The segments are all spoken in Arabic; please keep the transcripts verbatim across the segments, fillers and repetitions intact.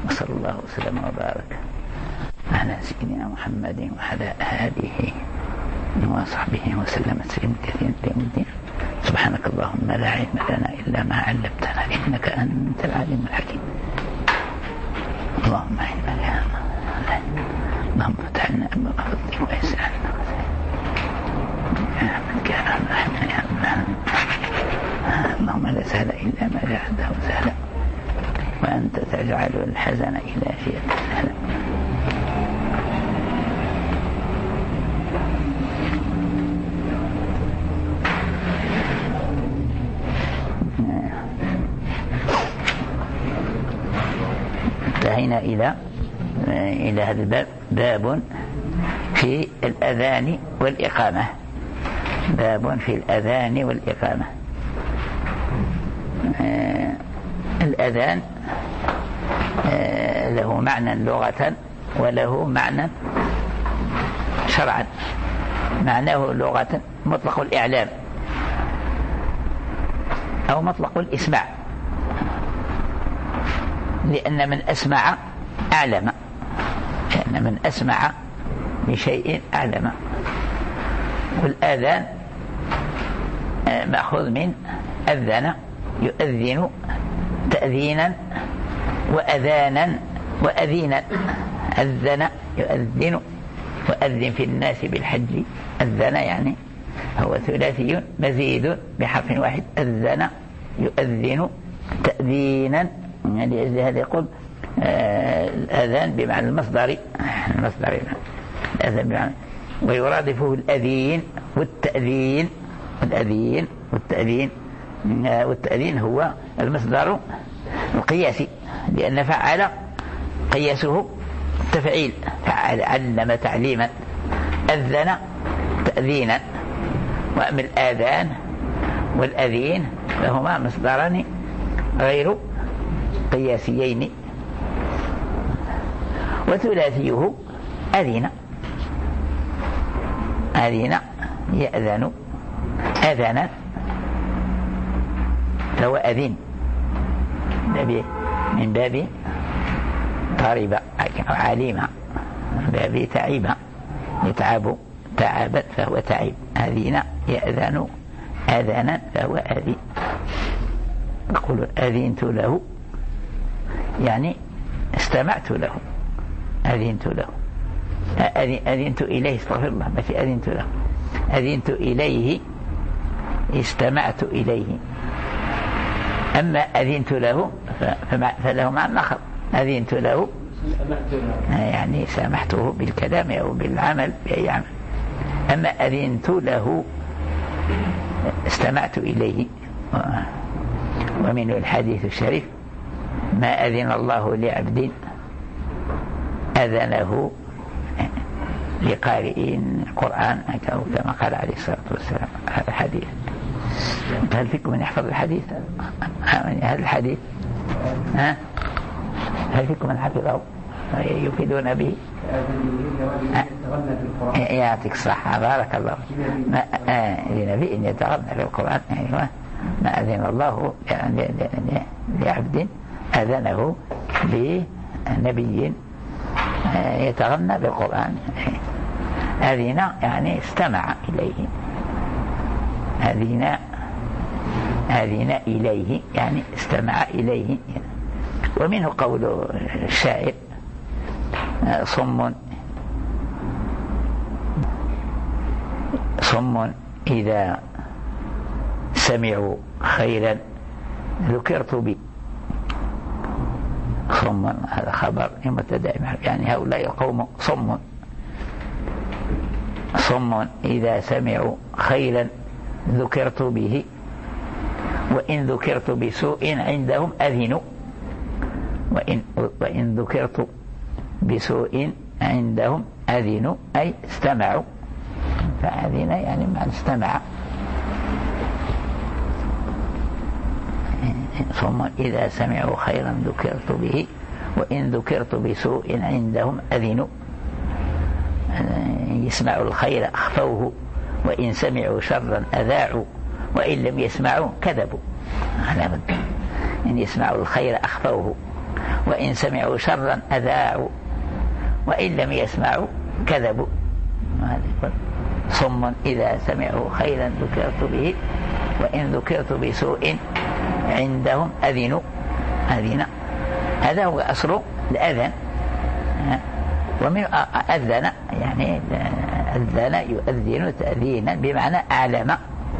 وصلى الله وسلم وبارك على سيدنا محمد وعلى آله وصحبه وسلم تسليما كثيرا إلى يوم الدين. سبحانك اللهم لا علم لنا إلا ما علمتنا إنك أنت العليم الحكيم. اللهم إنا يا اللهم فتح لنا أبواب فضلك ويسر لنا يا من كان رحمنا يا رب. اللهم لا سهل إلا ما جعلته سهلا وأنت تجعل الحزن إلى شيء سهلا. انتهينا إلى إلى هذا الباب، باب في الأذان والإقامة. باب في الأذان والإقامة. آه الأذان آه له معنى لغة وله معنى شرعا. معناه لغة مطلق الإعلام أو مطلق الإسماع، لأن من أسمع أعلم، لأن من أسمع بشيء أعلم. والآذان مأخوذ من أذن يؤذن تأذينا وأذانا وأذينا. أذن يؤذن وأذن في الناس بالحج. أذن يعني هو ثلاثي مزيد بحرف واحد. أذن يؤذن تأذينا، يعني هذا يقول آه الأذان بمعنى المصدر. المصدر الأذان بمعنى، ويرادفه الأذين والتأذين. والأذين والتأذين آه والتأذين هو المصدر القياسي، لأن فعل قياسه تفعيل. فعل علم تعليما، أذن تأذينا. وأما الآذان والأذين فهما مصدران غير قياسيين. وثلاثيه أذن. أذن يأذن أذنا فهو أذن من باب قرب أو عليم، من باب تعيب يتعب تعبت فهو تعيب. أذن يأذن أذنا فهو أذن. يقول أذنت له يعني استمعت له، أذنت له. أذنت إليه، استغفر الله، ما في أذنت له. أذنت إليه استمعت إليه. أما أذنت له فله معنى آخر. أذنت له يعني سامحته بالكلام أو بالعمل بأي عمل. أما أذنت له استمعت إليه. ومن الحديث الشريف: ما أذن الله لعبد أذنه لقارئ القرآن، كما قال عليه الصلاة والسلام. هذا الحديث، هل فيكم من يحفظ الحديث؟ هذا الحديث ها؟ هل فيكم من حفظه يفيدون به؟ يعطيك الصحة، بارك الله. ما لنبي يتغنى بالقرآن، يعني ما أذن الله لعبد أذنه لنبي يتغنى بالقرآن. أذن يعني استمع إليه. أذن أذن إليه يعني استمع إليه. ومنه قول الشاعر: صم صم إذا سمعوا خيرا ذكرت بي. صم هذا خبر مبتدأ، يعني هؤلاء القوم صم. صم إذا سمعوا خيرا ذكرت به، وإن ذكرت بسوء عندهم أذنوا. وإن, وإن ذكرت بسوء عندهم أذنوا أي استمعوا. فأذن يعني معنى استمع. ثم إذا سمعوا خيرا ذكرت به، وإن ذكرت بسوء عندهم أذنوا. يسمعوا الخير أخفوه، وإن سمعوا شرا أذاعوا، وإن لم يسمعوا كذبوا. على مد إن يسمعوا الخير أخفوه، وإن سمعوا شرا أذاعوا وإن لم يسمعوا كذبوا. صم إذا سمعوا خيرا ذكرت به وإن ذكرت بسوء عندهم أذنوا. أذن هذا هو أصل الأذن. ومن أذن يعني أذن يؤذن تأذينا بمعنى أعلم.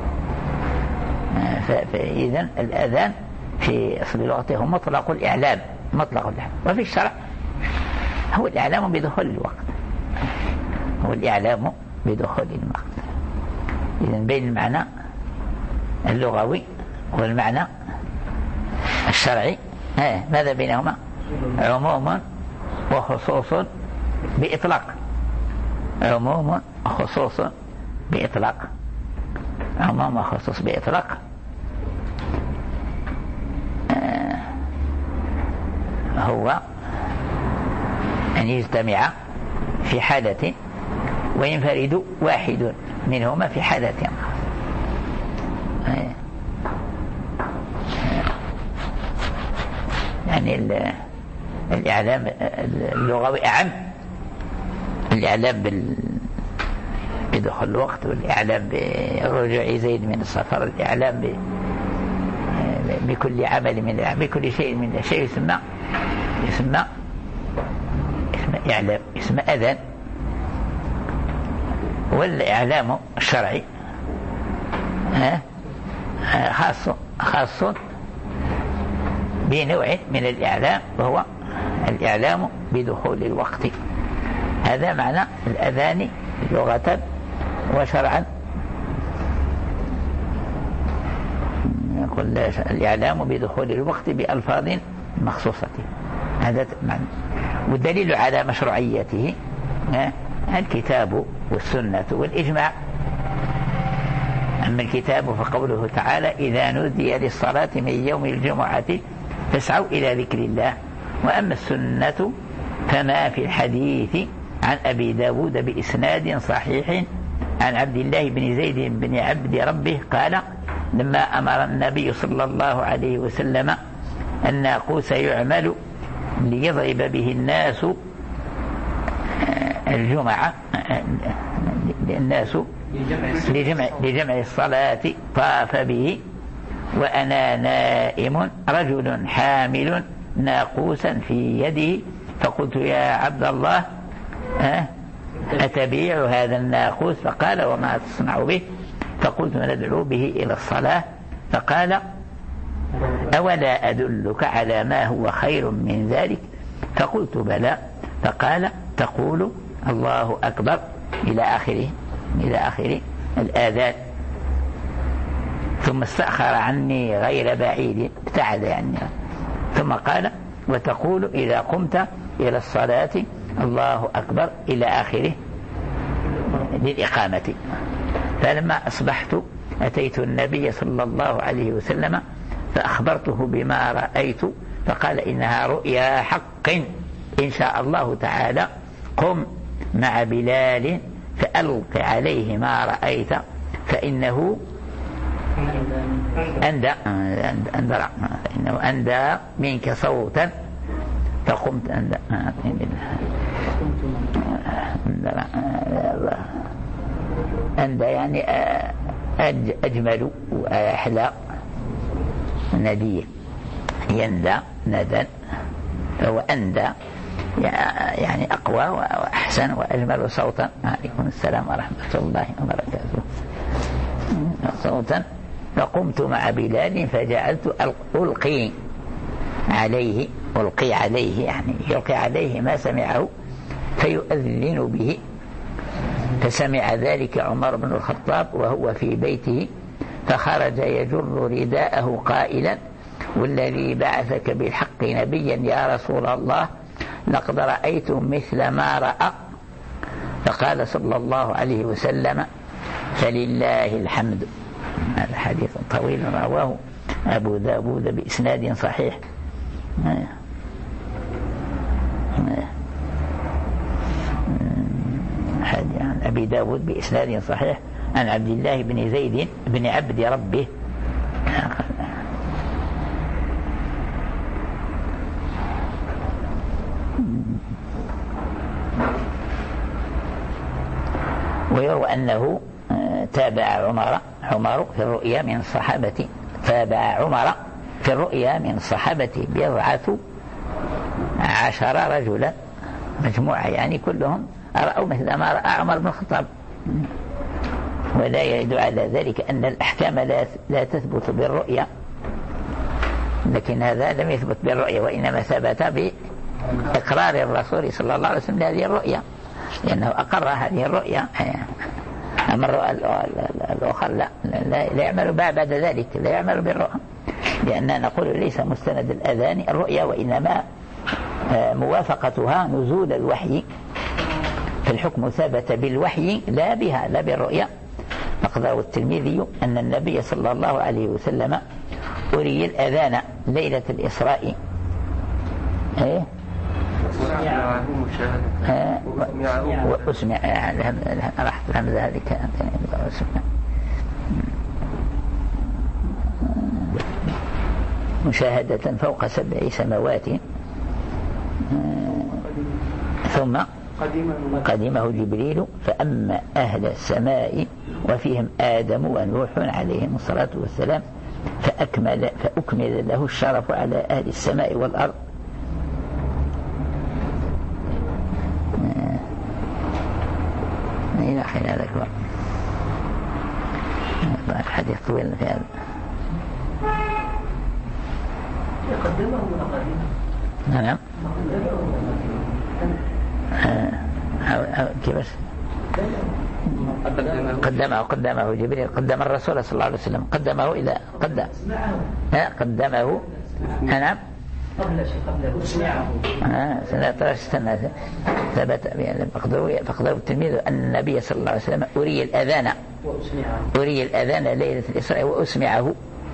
فإذن الأذان في أصل اللغة هو مطلق الإعلام، مطلق الإعلام. وفي الشرع هو الإعلام بدخول الوقت، هو الإعلام بدخول الوقت. إذن بين المعنى اللغوي والمعنى الشرعي ماذا بينهما؟ عموم وخصوص بإطلاق. عموم وخصوص بإطلاق. عموم وخصوص بإطلاق هو أن يجتمع في حالة وينفرد واحد منهما في حالة. يعني الإعلام اللغوي أعم، الإعلام بدخول الوقت، والإعلام برجوع زيد من السفر، الإعلام بكل عمل من الأعمال، بكل شيء من الشيء يسمى يسمى اسم إعلام، اسم أذان. والإعلام الشرعي خاص خاص بنوع من الإعلام وهو الإعلام بدخول الوقت. هذا معنى الأذان لغة وشرعا. يقول الإعلام بدخول الوقت بألفاظ مخصوصة. هذا معنى. والدليل على مشروعيته الكتاب والسنة والإجماع. أما الكتاب فقوله تعالى إذا نودي للصلاة من يوم الجمعة فاسعوا إلى ذكر الله. وأما السنة فما في الحديث عن أبي داود بإسناد صحيح عن عبد الله بن زيد بن عبد ربه قال لما أمر النبي صلى الله عليه وسلم الناقوس يعمل ليضرب به الناس الجمعة الناس لجمع, لجمع الصلاة طاف به وأنا نائم رجل حامل ناقوسا في يده فقلت يا عبد الله أتبيع هذا الناقوس؟ فقال وما تصنع به؟ فقلت ندعو به إلى الصلاة. فقال أولا أدلك على ما هو خير من ذلك؟ فقلت بلى. فقال تقول الله أكبر إلى آخره إلى آخر الآذان. ثم استأخر عني غير بعيد، ابتعد عني. ثم قال وتقول إذا قمت إلى الصلاة الله أكبر إلى آخره للإقامة. فلما أصبحت أتيت النبي صلى الله عليه وسلم فأخبرته بما رأيت فقال إنها رؤيا حق إن شاء الله تعالى قم مع بلال فألق عليه ما رأيت فإنه أندى أندى فإنه أندى منك صوتا. فقمت أندى أندى يعني أجمل وأحلى ندي يندى ندى فهو أندى يعني أقوى وأحسن وأجمل صوتا. عليكم السلام ورحمة الله وبركاته. صوتا. فقمت مع بلال فجعلت ألقي عليه ألقي عليه يعني يلقي عليه ما سمعه فيؤذن به. فسمع ذلك عمر بن الخطاب وهو في بيته فخرج يجر رداءه قائلا والذي بعثك بالحق نبيا يا رسول الله لقد رأيت مثل ما رأى. فقال صلى الله عليه وسلم فلله الحمد. هذا حديث طويل رواه أبو داود بإسناد صحيح. عن أبي داود بإسناد صحيح عن عبد الله بن زيد بن عبد ربه ويروى أنه تابع عمر عمر في الرؤيا من الصحابة تابع عمر في الرؤيا من الصحابة بضعة عشر رجلا مجموعة، يعني كلهم رأوا مثل ما رأى عمر بن الخطاب. ولا يدل على ذلك أن الأحكام لا, لا تثبت بالرؤيا، لكن هذا لم يثبت بالرؤيا، وإنما ثبت بإقرار الرسول صلى الله عليه وسلم لهذه الرؤيا، لأنه أقر هذه الرؤيا. أما الآخر لا, لا, لا يعمل بعد ذلك، لا يعمل بالرؤيا، لأننا نقول ليس مستند الأذان الرؤيا، وإنما موافقتها نزول الوحي، فالحكم ثبت بالوحي لا بها لا بالرؤيا. أخبره الترمذي أن النبي صلى الله عليه وسلم أري الأذان ليلة الإسراء إيه؟ وأسمع راحت الهمزة هذه مشاهدة فوق سبع سماوات، ثم قدمه جبريل فأما أهل السماء وفيهم آدم ونوح عليهم الصلاة والسلام فأكمل, فأكمل له الشرف على أهل السماء والأرض. إلى حين هذا الوقت الحديث طويل في هذا. يقدمه ولا نعم كيف قدمه قدمه جبريل، قدم الرسول صلى الله عليه وسلم، قدمه إلى قدم قدمه نعم قبل شيء قبل اسمعه اه سنة استنى ثبت فقدر التلميذ أن النبي صلى الله عليه وسلم أري الأذان أري الأذان ليلة الإسراء وأسمعه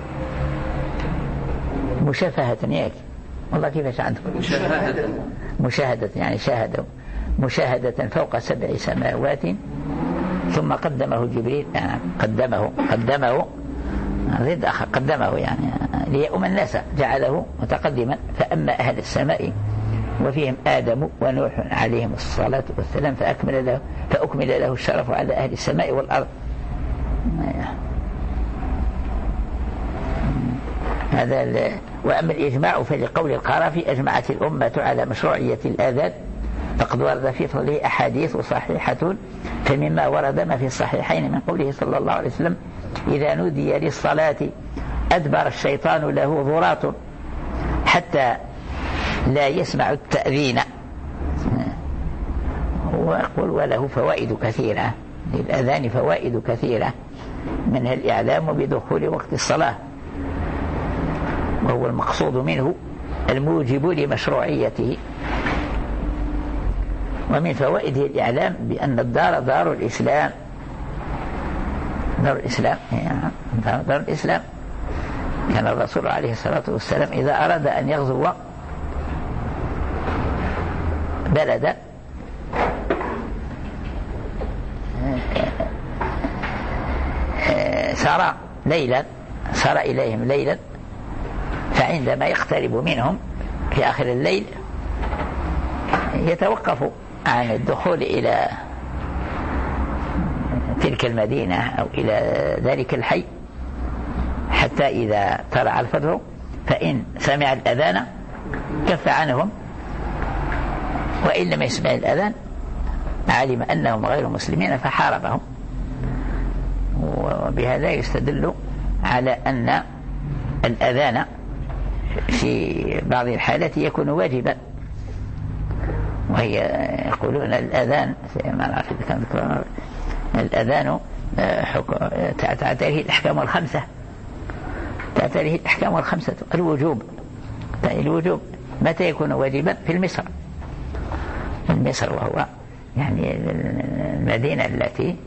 مشافهة ياك والله كيفاش عندكم مشاهدة مشاهدة يعني شاهده مشاهدة فوق سبع سماوات، ثم قدمه جبريل يعني قدمه قدمه ضد آخر قدمه يعني ليؤم الناس جعله متقدما. فأما أهل السماء وفيهم آدم ونوح عليهم الصلاة والسلام فأكمل له فأكمل له الشرف على أهل السماء والأرض. هذا. وأما الإجماع فلقول القرافي أجمعت الأمة على مشروعية الآذان، فقد ورد في فضله أحاديث صحيحة، فمما ورد ما في الصحيحين من قوله صلى الله عليه وسلم إذا نودي للصلاة أدبر الشيطان له ضراط حتى لا يسمع التأذين. ويقول وله فوائد كثيرة، للأذان فوائد كثيرة، منها الإعلام بدخول وقت الصلاة، وهو المقصود منه الموجب لمشروعيته. ومن فوائده الإعلام بأن الدار دار الإسلام، دار الإسلام دار الإسلام. كان الرسول عليه الصلاة والسلام إذا أراد أن يغزو بلدا سار ليلا سار إليهم ليلا، فعندما يقترب منهم في آخر الليل يتوقف عن الدخول إلى تلك المدينة أو إلى ذلك الحي حتى إذا طلع الفجر، فإن سمع الأذان كف عنهم، وإن لم يسمع الأذان علم أنهم غير مسلمين فحاربهم. وبهذا يستدل على أن الأذان في بعض الحالات يكون واجبا، وهي يقولون الأذان الأذان تعتريه الأحكام الخمسة تعتريه الأحكام الخمسة الوجوب الوجوب متى يكون واجبا؟ في المصر في المصر وهو يعني المدينة التي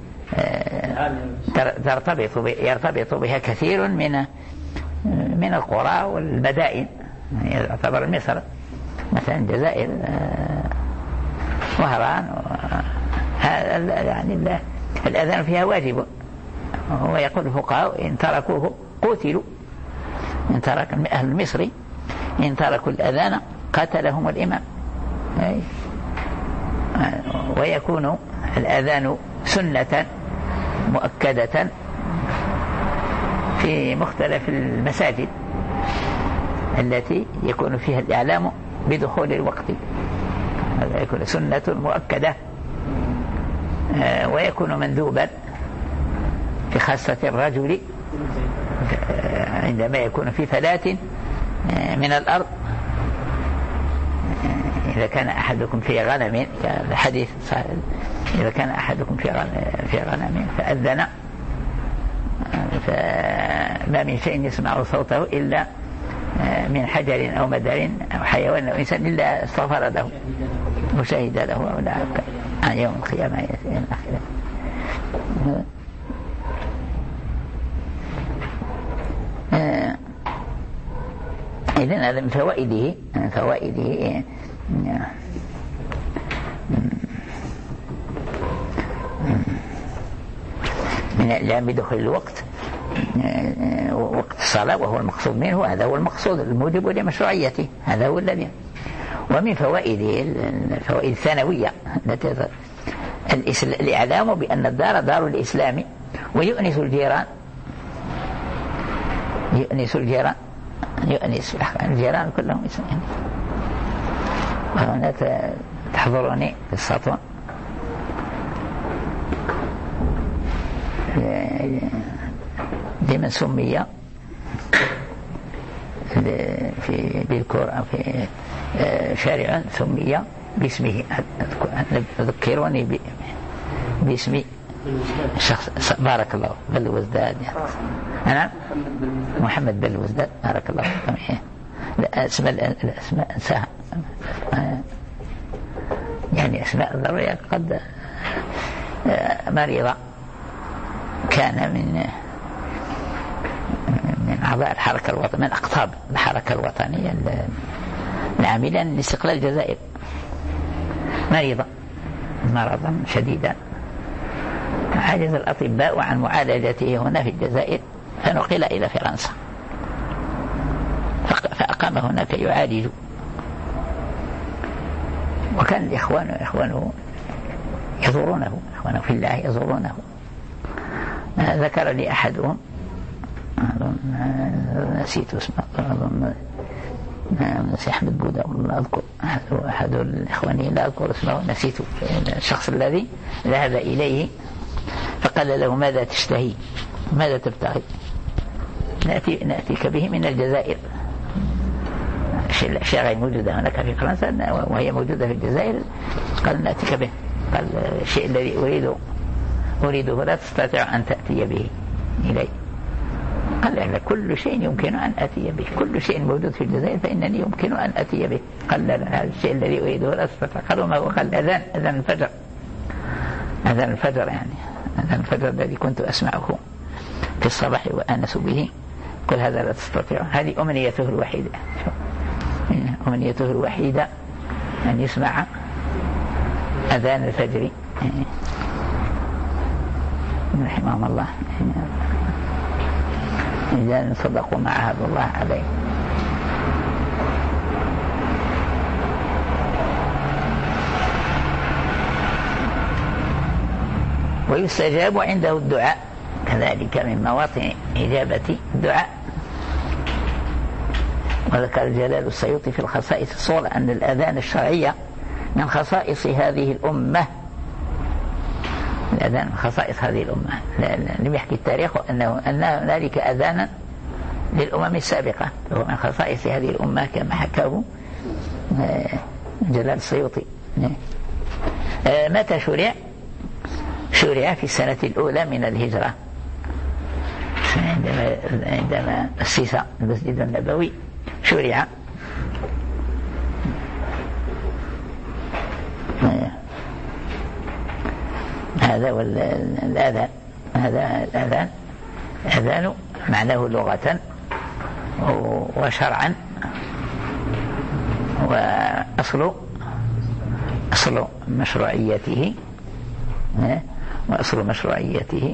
ترتبط يرتبط بها كثير من من القرى والمدائن، يعتبر مصر مثلا الجزائر وهران، يعني الأذان فيها واجب. ويقول الفقهاء إن تركوه قتلوا، إن ترك أهل مصر إن تركوا الأذان قتلهم الإمام. ويكون الأذان سنة مؤكدة في مختلف المساجد التي يكون فيها الإعلام بدخول الوقت، هذا يكون سنة مؤكدة. ويكون مندوبا في خاصة الرجل عندما يكون في فلاة من الأرض، إذا كان أحدكم في غنم، الحديث صحيح، إذا كان أحدكم في في غنم فأذن فما من شيء يسمع صوته إلا من حجر أو مدر أو حيوان أو إنسان إلا استغفر له وشهد له أو دعا عن يوم القيامة إلى آخره. إذن هذا من فوائده من فوائده من الإعلام بدخول الوقت وقت الصلاة، وهو المقصود منه، هذا هو المقصود الموجب لمشروعيته، هذا هو الذي. ومن فوائده الفوائد الثانوية الإعلام بأن الدار دار الإسلام ويؤنس الجيران، يؤنس الجيران يؤنس الجيران كلهم إسلام. وهنا تحضرني في السطوة لمن سمي في بالكور في شارع سمي باسمه، ذكروني باسمي الشخص بارك الله بل وزداد، أنا محمد بل وزداد بارك الله فيك. لا اسماء الاسماء انساها، يعني اسماء الضرورية قد مريضة كان من من أعضاء الحركة الوطنية، من أقطاب الحركة الوطنية العاملة لاستقلال الجزائر، مريضة مرضا شديدا، عجز الأطباء عن معالجته هنا في الجزائر فنقل إلى فرنسا فأقام هناك يعالج. وكان الإخوان إخوانه يزورونه، إخوانه في الله يزورونه. ذكر لي أحدهم، أظن نسيت اسمه، أظن نسي أحمد بودا والله أذكر، أحد الإخوان لا أذكر اسمه، نسيت الشخص الذي ذهب إليه فقال له ماذا تشتهي ماذا تبتغي؟ نأتي نأتيك به من الجزائر، الأشياء غير موجودة هناك في فرنسا وهي موجودة في الجزائر، قال نأتيك به، قال الشيء الذي أريد أريده لا تستطيع أن تأتي به إلي. قال لا، كل شيء يمكن أن أتي به، كل شيء موجود في الجزائر فإنني يمكن أن أتي به. قال لا، هذا الشيء الذي أريده لا تستطيع. قالوا ما هو؟ قال أذان أذان الفجر، أذان الفجر يعني أذان الفجر الذي كنت أسمعه في الصباح وأنس به، قل هذا لا تستطيع. هذه أمنيته الوحيدة، أمنيته الوحيدة أن يسمع أذان الفجر رحمهم الله، رجال صدقوا ما عهد الله عليه. ويستجاب عنده الدعاء، كذلك من مواطن إجابة الدعاء. وذكر جلال السيوطي في الخصائص الصغرى أن الأذان الشرعية من خصائص هذه الأمة، الأذان من خصائص هذه الأمة. لم يحكي التاريخ أنه أن هنالك أذانا للأمم السابقة، وهو من خصائص هذه الأمة كما حكاه جلال السيوطي. متى شرع؟ شرع في السنة الأولى من الهجرة، عندما عندما أسس المسجد النبوي شرع. هذا والأذان، هذا الأذان أذان معناه لغة وشرعا، وأصل أصل مشروعيته وأصل مشروعيته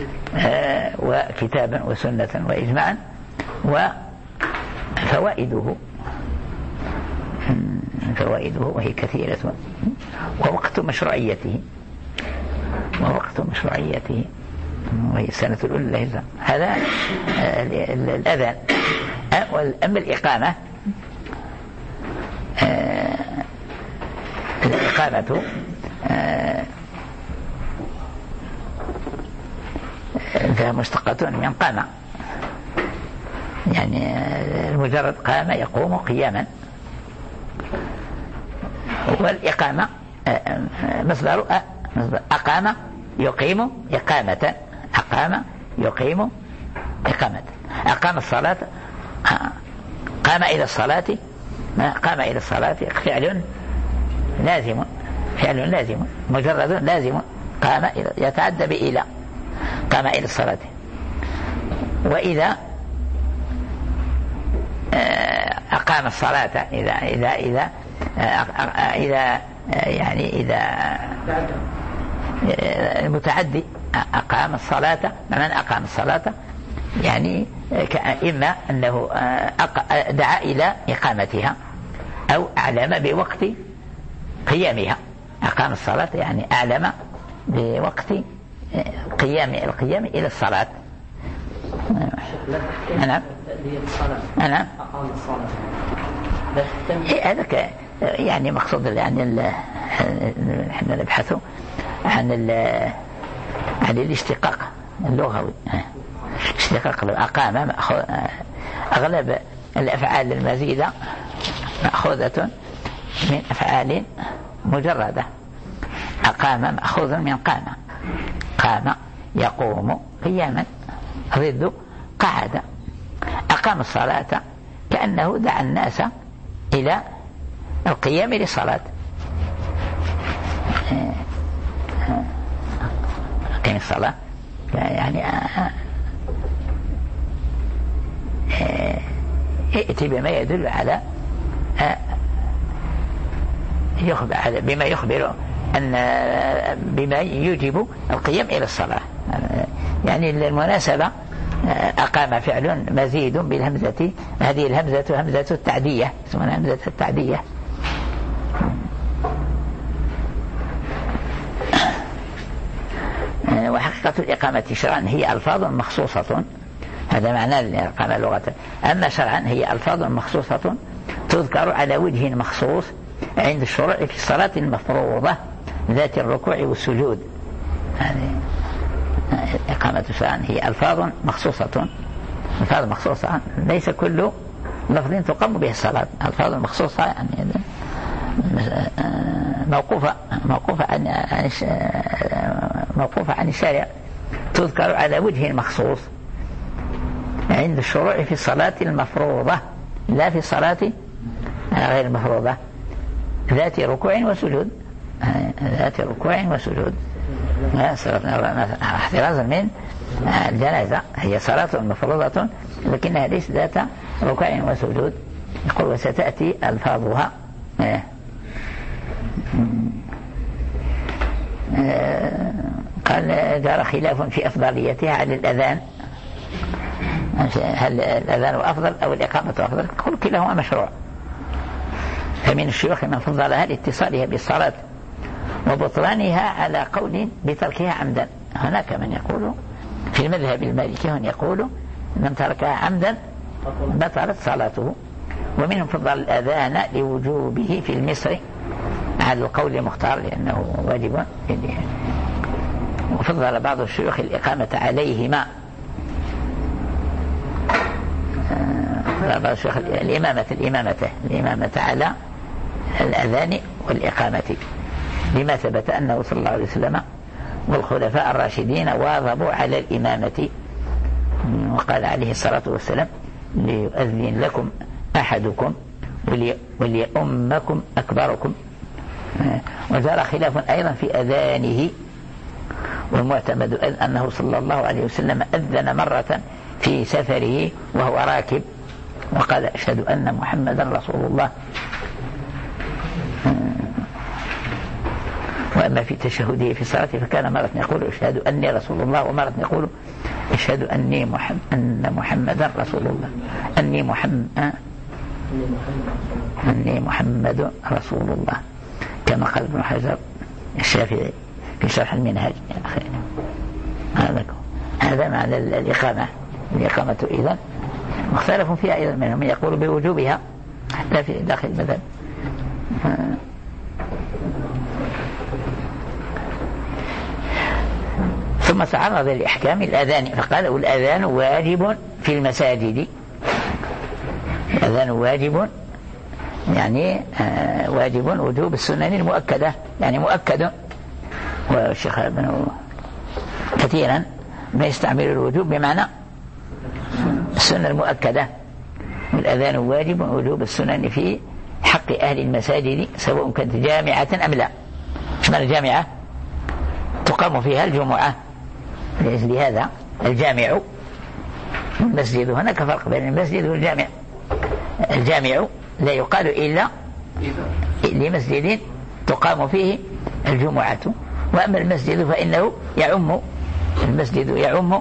وكتابا وسنة وإجماعا. وفوائده فوائده وهي كثيرة. ووقت مشروعيته ووقت مشروعيته وهي السنة الأولى للهجرة. هذا الأذان. أما الإقامة الإقامة فهي مشتقة من قام، يعني المجرد قام يقوم قياما. والإقامة مصدر أقام يقيم إقامة، أقام يقيم إقامة. أقام الصلاة، قام إلى الصلاة، قام إلى الصلاة فعل لازم، فعل لازم مجرد لازم، قام يتعدى بإلى، قام إلى الصلاة. وإذا أقام الصلاة إذا إذا إذا إذا يعني إذا المتعدي أقام الصلاة، من أقام الصلاة يعني إما أنه دعا إلى إقامتها أو أعلم بوقت قيامها. أقام الصلاة يعني أعلم بوقت قيام القيام إلى الصلاة. نعم نعم هذا يعني مقصود يعني احنا نبحث عن عن الاشتقاق اللغوي. اشتقاق الأقام أغلب الأفعال المزيدة مأخوذة من أفعال مجردة. أقام مأخوذ من قام، قام يقوم قياما ضد قعد. أقام الصلاة كأنه دعا الناس إلى القيام للصلاة. قيم الصلاة يعني ائتي بما يدل على يخبر بما يخبر أن بما يوجب القيام إلى الصلاة. يعني المناسبة أقام فعل مزيد بالهمزة، هذه الهمزة همزة التعدية، اسمها همزة التعدية. وحقيقة الإقامة شرعا هي ألفاظ مخصوصة، هذا معنى الإقامة لغة. أما شرعا هي ألفاظ مخصوصة تذكر على وجه مخصوص عند الشروع في الصلاة المفروضة ذات الركوع والسجود. هذه إقامة شرعا هي ألفاظ مخصوصة، ألفاظ مخصوصة ليس كل لفظ تقام به الصلاة. ألفاظ مخصوصة يعني موقوفة موقوفة عن موقوفة عن الشارع، تذكر على وجه مخصوص عند الشروع في الصلاة المفروضة لا في الصلاة غير المفروضة ذات ركوع وسجود، ذات ركوع وسجود. احترازا من الجنازة هي صلاة مفروضة لكنها ليست ذات ركوع وسجود. يقول وستأتي ألفاظها. قال جرى خلاف في أفضليتها على الأذان، هل الأذان أفضل أو الإقامة أفضل؟ يقول كلاهما مشروع. فمن الشيوخ من فضلها لاتصالها بالصلاة وبطلانها على قول بتركها عمدا. هناك من يقول في المذهب المالكي من يقول من تركها عمدا بطلت صلاته. ومنهم فضل الأذان لوجوبه في المصر على القول المختار لأنه واجب. وفضل بعض الشيوخ الإقامة عليهما، بعض الشيوخ الإمامة الإمامة الإمامة على الأذان والإقامة لما ثبت أنه صلى الله عليه وسلم والخلفاء الراشدين واظبوا على الإمامة. وقال عليه الصلاة والسلام ليؤذن لكم أحدكم وليؤمكم أكبركم. وجرى خلاف أيضا في أذانه، والمعتمد أنه صلى الله عليه وسلم أذن مرة في سفره وهو راكب وقال أشهد أن محمدا رسول الله. وأما في تشهده في الصلاة فكان مرة يقول أشهد أني رسول الله ومرة يقول أشهد أني محمد أن محمدا رسول الله. أني محمد أني محمد رسول الله، كما قال ابن حجر الشافعي في شرح المنهاج. هذا هذا معنى الإقامة. الإقامة إذن مختلف فيها أيضا، منهم يقول بوجوبها حتى في داخل المذهب. ثم تعرض لأحكام الأذان فقال الأذان واجب في المساجد. الأذان واجب يعني واجب وجوب السنن المؤكدة، يعني مؤكد. والشيخ ابن كثيرا ما يستعمل الوجوب بمعنى السنة المؤكدة. والأذان واجب وجوب السنن في حق أهل المساجد سواء كانت جامعة أم لا. ايش معنى الجامعة؟ تقام فيها الجمعة. لهذا الجامع المسجد، هناك فرق بين المسجد والجامع. الجامع لا يقال إلا لمسجد تقام فيه الجمعة، وأما المسجد فإنه يعم، المسجد يعم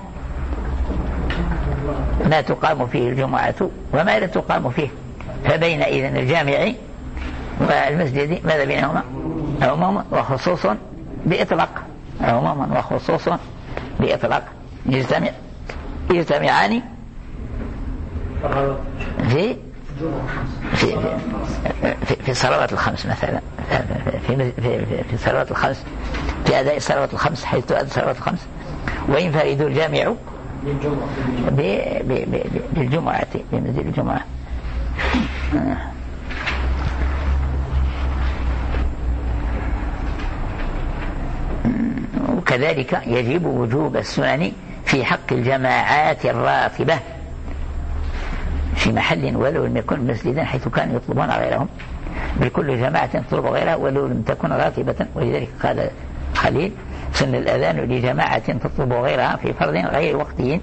ما تقام فيه الجمعة وما لا تقام فيه. فبين إذن الجامع والمسجد ماذا بينهما؟ عموم وخصوص بإطلاق. عموم وخصوص بإطلاق يجتمع يجتمعان في في في, في الصلوات الخمس مثلا، في في في الصلوات الخمس، في أداء الصلوات الخمس حيث تؤدى الصلوات الخمس. وينفرد الجامع بالجمعة بمسجد الجمعة. وكذلك يجب وجوب السنن في حق الجماعات الراتبة في محل ولو لم يكن مسجدا، حيث كانوا يطلبون غيرهم، بل كل جماعة تطلب غيرها ولو لم تكن راتبة. ولذلك قال خليل: سن الأذان لجماعة تطلب غيرها في فرض غير وقته.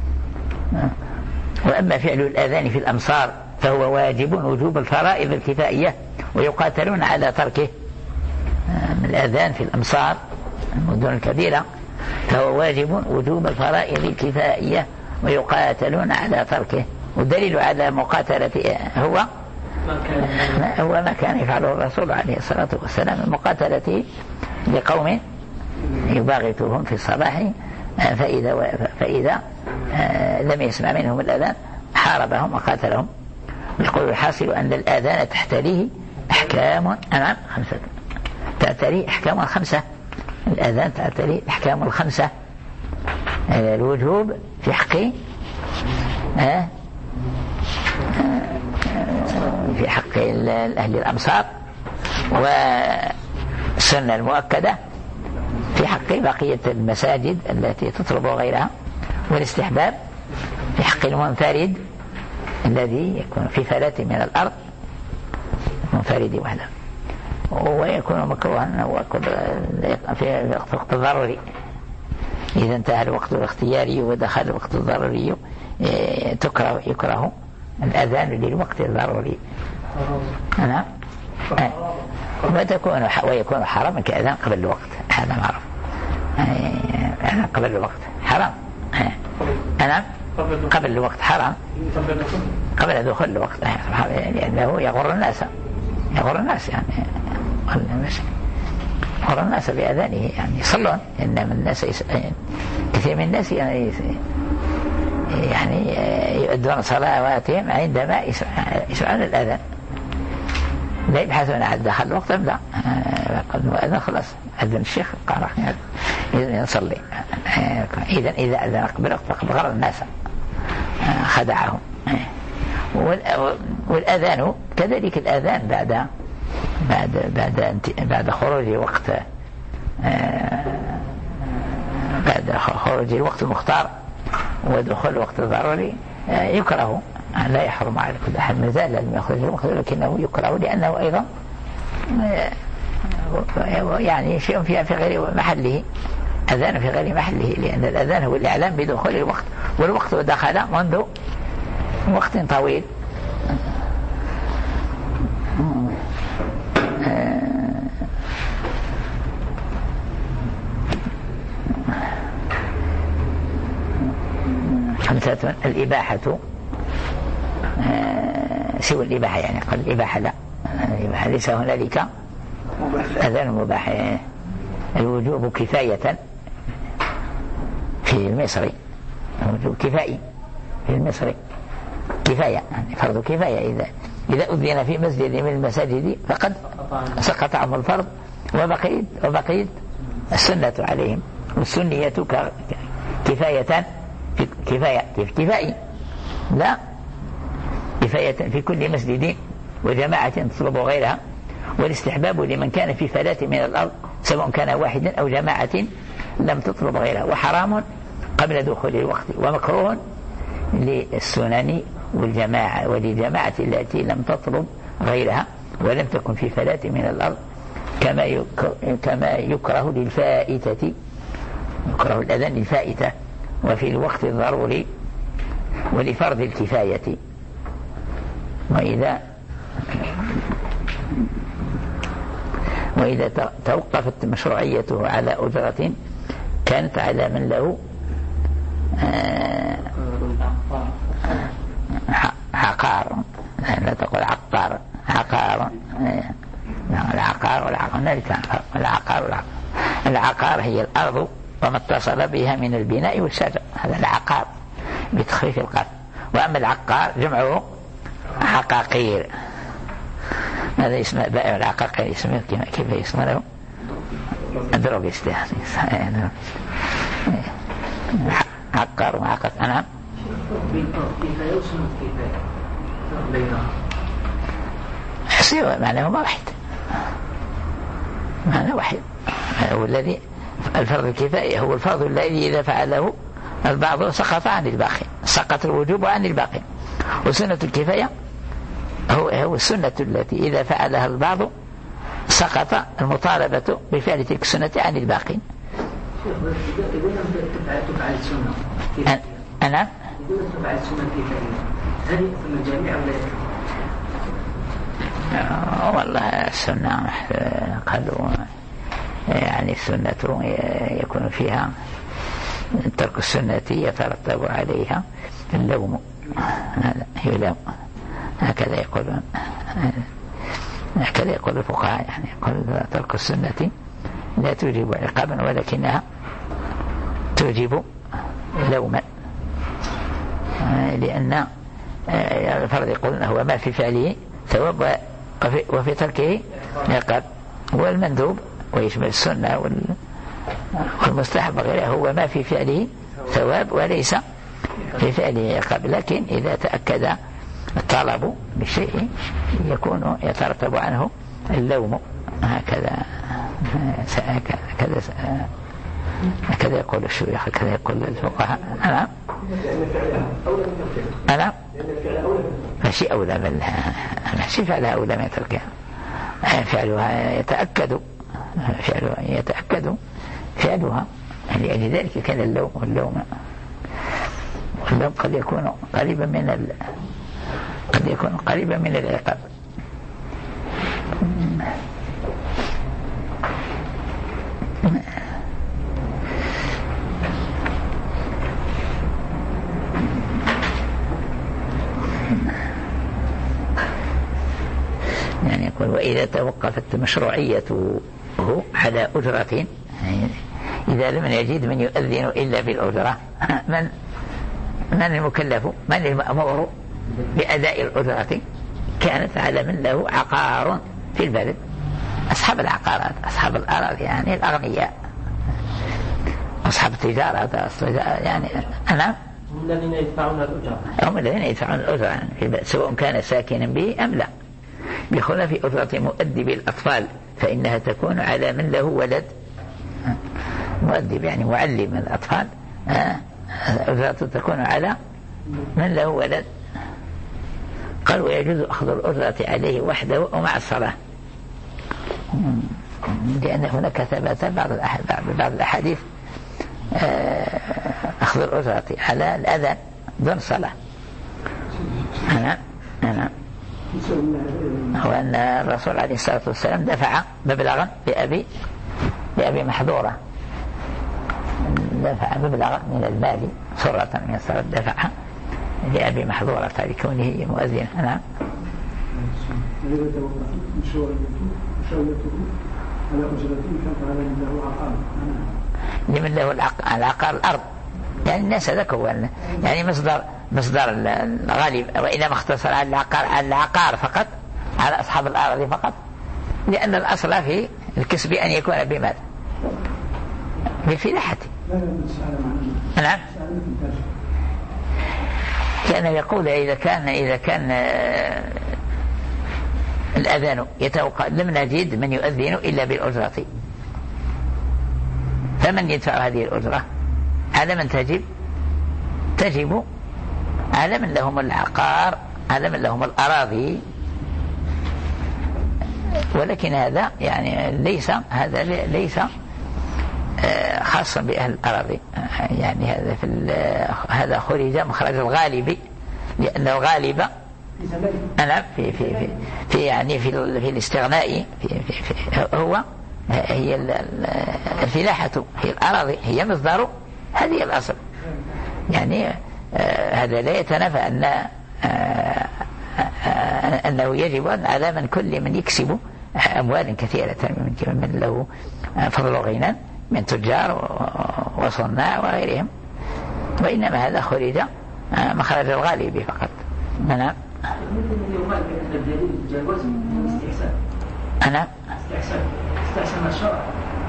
وأما فعل الأذان في الأمصار فهو واجب وجوب الفرائض الكفائية ويقاتلون على تركه. الأذان في الأمصار المدن الكبيرة فهو واجب وجوب الفرائض الكفائية ويقاتلون على تركه. والدليل على مقاتلته هو ما هو ما كان يفعله الرسول عليه الصلاة والسلام، مقاتلته لقوم يباغتهم في الصباح، فإذا, فإذا لم يسمع منهم الأذان حاربهم وقاتلهم. يقول الحاصل أن الأذان تحتليه أحكام أمام خمسة، تعتري أحكام الخمسة. الأذان تعتري أحكام الخمسة: الوجوب في حق في حق أهل الأمصار، والسنة المؤكدة في حق بقية المساجد التي تطلب غيرها، والاستحباب في حق المنفرد الذي يكون في فلاة من الأرض، منفرد وحده، ويكون مكروها في وقت الضروري. إذا انتهى الوقت الاختياري ودخل الوقت الضروري تكره يكره الأذان للوقت الضروري. أنا وتكون ويكون حراما كأذان قبل الوقت، هذا معروف. أذان قبل الوقت حرام. أنا قبل الوقت حرام قبل دخول الوقت، لأنه يغر الناس يغر الناس يعني يغر الناس بأذانه، يعني يصلون. إنما الناس يس... كثير من الناس يعني يعني يؤدون صلواتهم عندما يسمعون الأذان، لا يبحثون عن دخل الوقت أم لا. قد أذن خلاص، أذن الشيخ قال إذن نصلي. إذن إذا أذن قبل الوقت فقد غر الناس خدعهم. والأذان كذلك، الأذان بعد بعد بعد بعد خروج وقت بعد خروج الوقت المختار ودخول الوقت الضروري يكره، لا يحرم على كل أحد ما زال لم يخرج الوقت، لكنه يكره لأنه أيضا يعني شيء فيها في غير محله، أذان في غير محله، لأن الأذان هو الإعلام بدخول الوقت، والوقت دخل منذ وقت طويل. خمسة: الإباحة سوى الإباحة يعني قال الإباحة لا، الإباحة ليس هنالك أذان مباح. الوجوب كفاية في المصري، الوجوب كفائي في المصري كفاية، يعني فرض كفاية. إذا إذا أذن في مسجد من المساجد فقد سقط عنه الفرض وبقيت وبقيت السنة عليهم. والسنية كفاية كفاية كفائي لا كفاية في كل مسجد وجماعة تطلب غيرها. والاستحباب لمن كان في فلاة من الأرض سواء كان واحدا أو جماعة لم تطلب غيرها. وحرام قبل دخول الوقت، ومكروه للسنن والجماعة وللجماعة التي لم تطلب غيرها ولم تكن في فلاة من الأرض، كما كما يكره للفائتة، يكره الأذان للفائتة وفي الوقت الضروري ولفرض الكفاية. وإذا وإذا توقفت مشروعيته على أجرة كانت على من له عقار، لا تقول عقار، عقار العقار والعقار العقار العقار هي الأرض وما اتصل بها من البناء والشجر، هذا العقار بتخفيف القاف. وأما العقار جمعه عقاقير، هذا اسم بائع العقاقير، اسمه كيف اسمه له دروغيست، عقار وعقاق. أنا سوى معناه واحد، معنى واحد. هو الذي الفرض الكفائي هو الفرض الذي إذا فعله البعض سقط عن الباقي، سقط الوجوب عن الباقي. وسنة الكفاية هو هو السنة التي إذا فعلها البعض سقط المطالبة بفعل تلك السنة عن الباقي. إذا لم تفعل السنة أنا إذا لم تفعل السنة كفاية هل يأثم الجميع ولا يأثم؟ والله السنة قالوا يعني السنة يكون فيها ترك السنة يترتب عليها اللوم، هذا يلوم، هكذا يقولون، هكذا يقول الفقهاء، يعني يقول ترك السنة لا توجب عقابا ولكنها توجب لوما، لأن الفرد يقول هو ما في فعله ثواب وفي تركه عقاب، والمندوب ويشمل السنة والمستحب وغيره هو ما في فعله ثواب وليس في فعله عقاب. لكن إذا تأكد الطلب بالشيء يكون يترتب عنه اللوم، هكذا هكذا هكذا يقول الشيوخ، هكذا يقول الفقهاء. أنا أنا ماشي أولى منها، ماشي فعلها أولى من تركها، فعلها يتأكد فعلها يتأكد فعلها، لأجل ذلك كان اللوم واللوم واللوم قد يكون قريبا من ال... قد يكون قريبا من العقاب. يعني يقول وإذا توقفت مشروعيته على أجرة، إذا لم يجد من يؤذن إلا بالأجرة، من من المكلف من المأمور بأداء الأجرة؟ كانت على من له عقار في البلد، أصحاب العقارات، أصحاب الأراضي، يعني الأغنياء، أصحاب التجارة، يعني أنا هم الذين يدفعون الأجرة، هم الذين يدفعون الأجرة في البلد سواء كان ساكنا به أم لا، بخلاف أجرة مؤدب الأطفال فإنها تكون على من له ولد، مؤدب يعني معلم الأطفال، أجرة تكون على من له ولد. قال ويجوز أخذ الأجرة عليه وحده ومع الصلاة، لأن هناك ثبت بعض بعض الأحاديث أخذ الأجرة على الأذان دون صلاة. أنا أنا وأن الرسول عليه الصلاة والسلام دفع مبلغا بأبي بأبي محذورة، دفع مبلغا من المال سرة من الصلاة دفعها لأبي محذورة لكونه مؤذن. نعم. إذا توقف مشورته على أجرته كان هذا من له عقار لمن له العقار الأرض يعني الناس هذا هو يعني مصدر مصدر الغالب وإذا ما اختصر على العقار على العقار فقط على أصحاب الأراضي فقط لأن الأصل في الكسب أن يكون بماذا بالفلاحة. نعم كان يقول إذا كان إذا كان الأذان يتوقع لم نجد من يؤذن إلا بالأجرة فمن يدفع هذه الأجرة على من تجب تجب على من لهم العقار على من لهم الأراضي ولكن هذا يعني ليس هذا ليس خاصا بأهل الأراضي يعني هذا في هذا خرج مخرج الغالب لأن الغالب أنا في في في, في يعني في, في الاستغناء في في في هو هي الفلاحة هي الأراضي هي مصدر هذه الأصل يعني آه هذا لا يتنافى أن آه آه أنه يجب على من كل من يكسب أموال كثيرة من له فضل غنى من تجار وصناع وغيرهم وإنما هذا خرج مخرج الغالب فقط. نعم أنا استحسن الشرع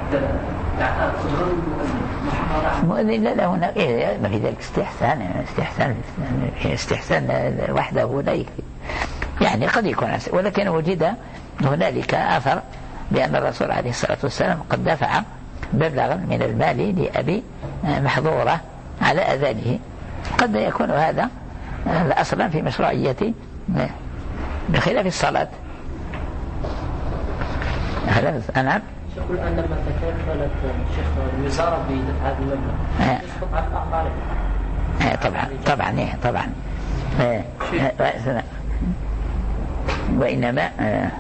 مؤذن لا هنا إيه ما في ذلك استحسان استحسان استحسان وحده لا يكفي يعني قد يكون ولكن وجد هنالك أثر بأن الرسول عليه الصلاة والسلام قد دفع مبلغا من المال لأبي محظورة على أذانه قد يكون هذا أصلا في مشروعية بخلاف الصلاة. أنا يقول أن لما تكفلت الشيخ الوزارة بدفع هذا المبلغ يسقط على الأعمال طبعا طبعا إيه طبعا وإنما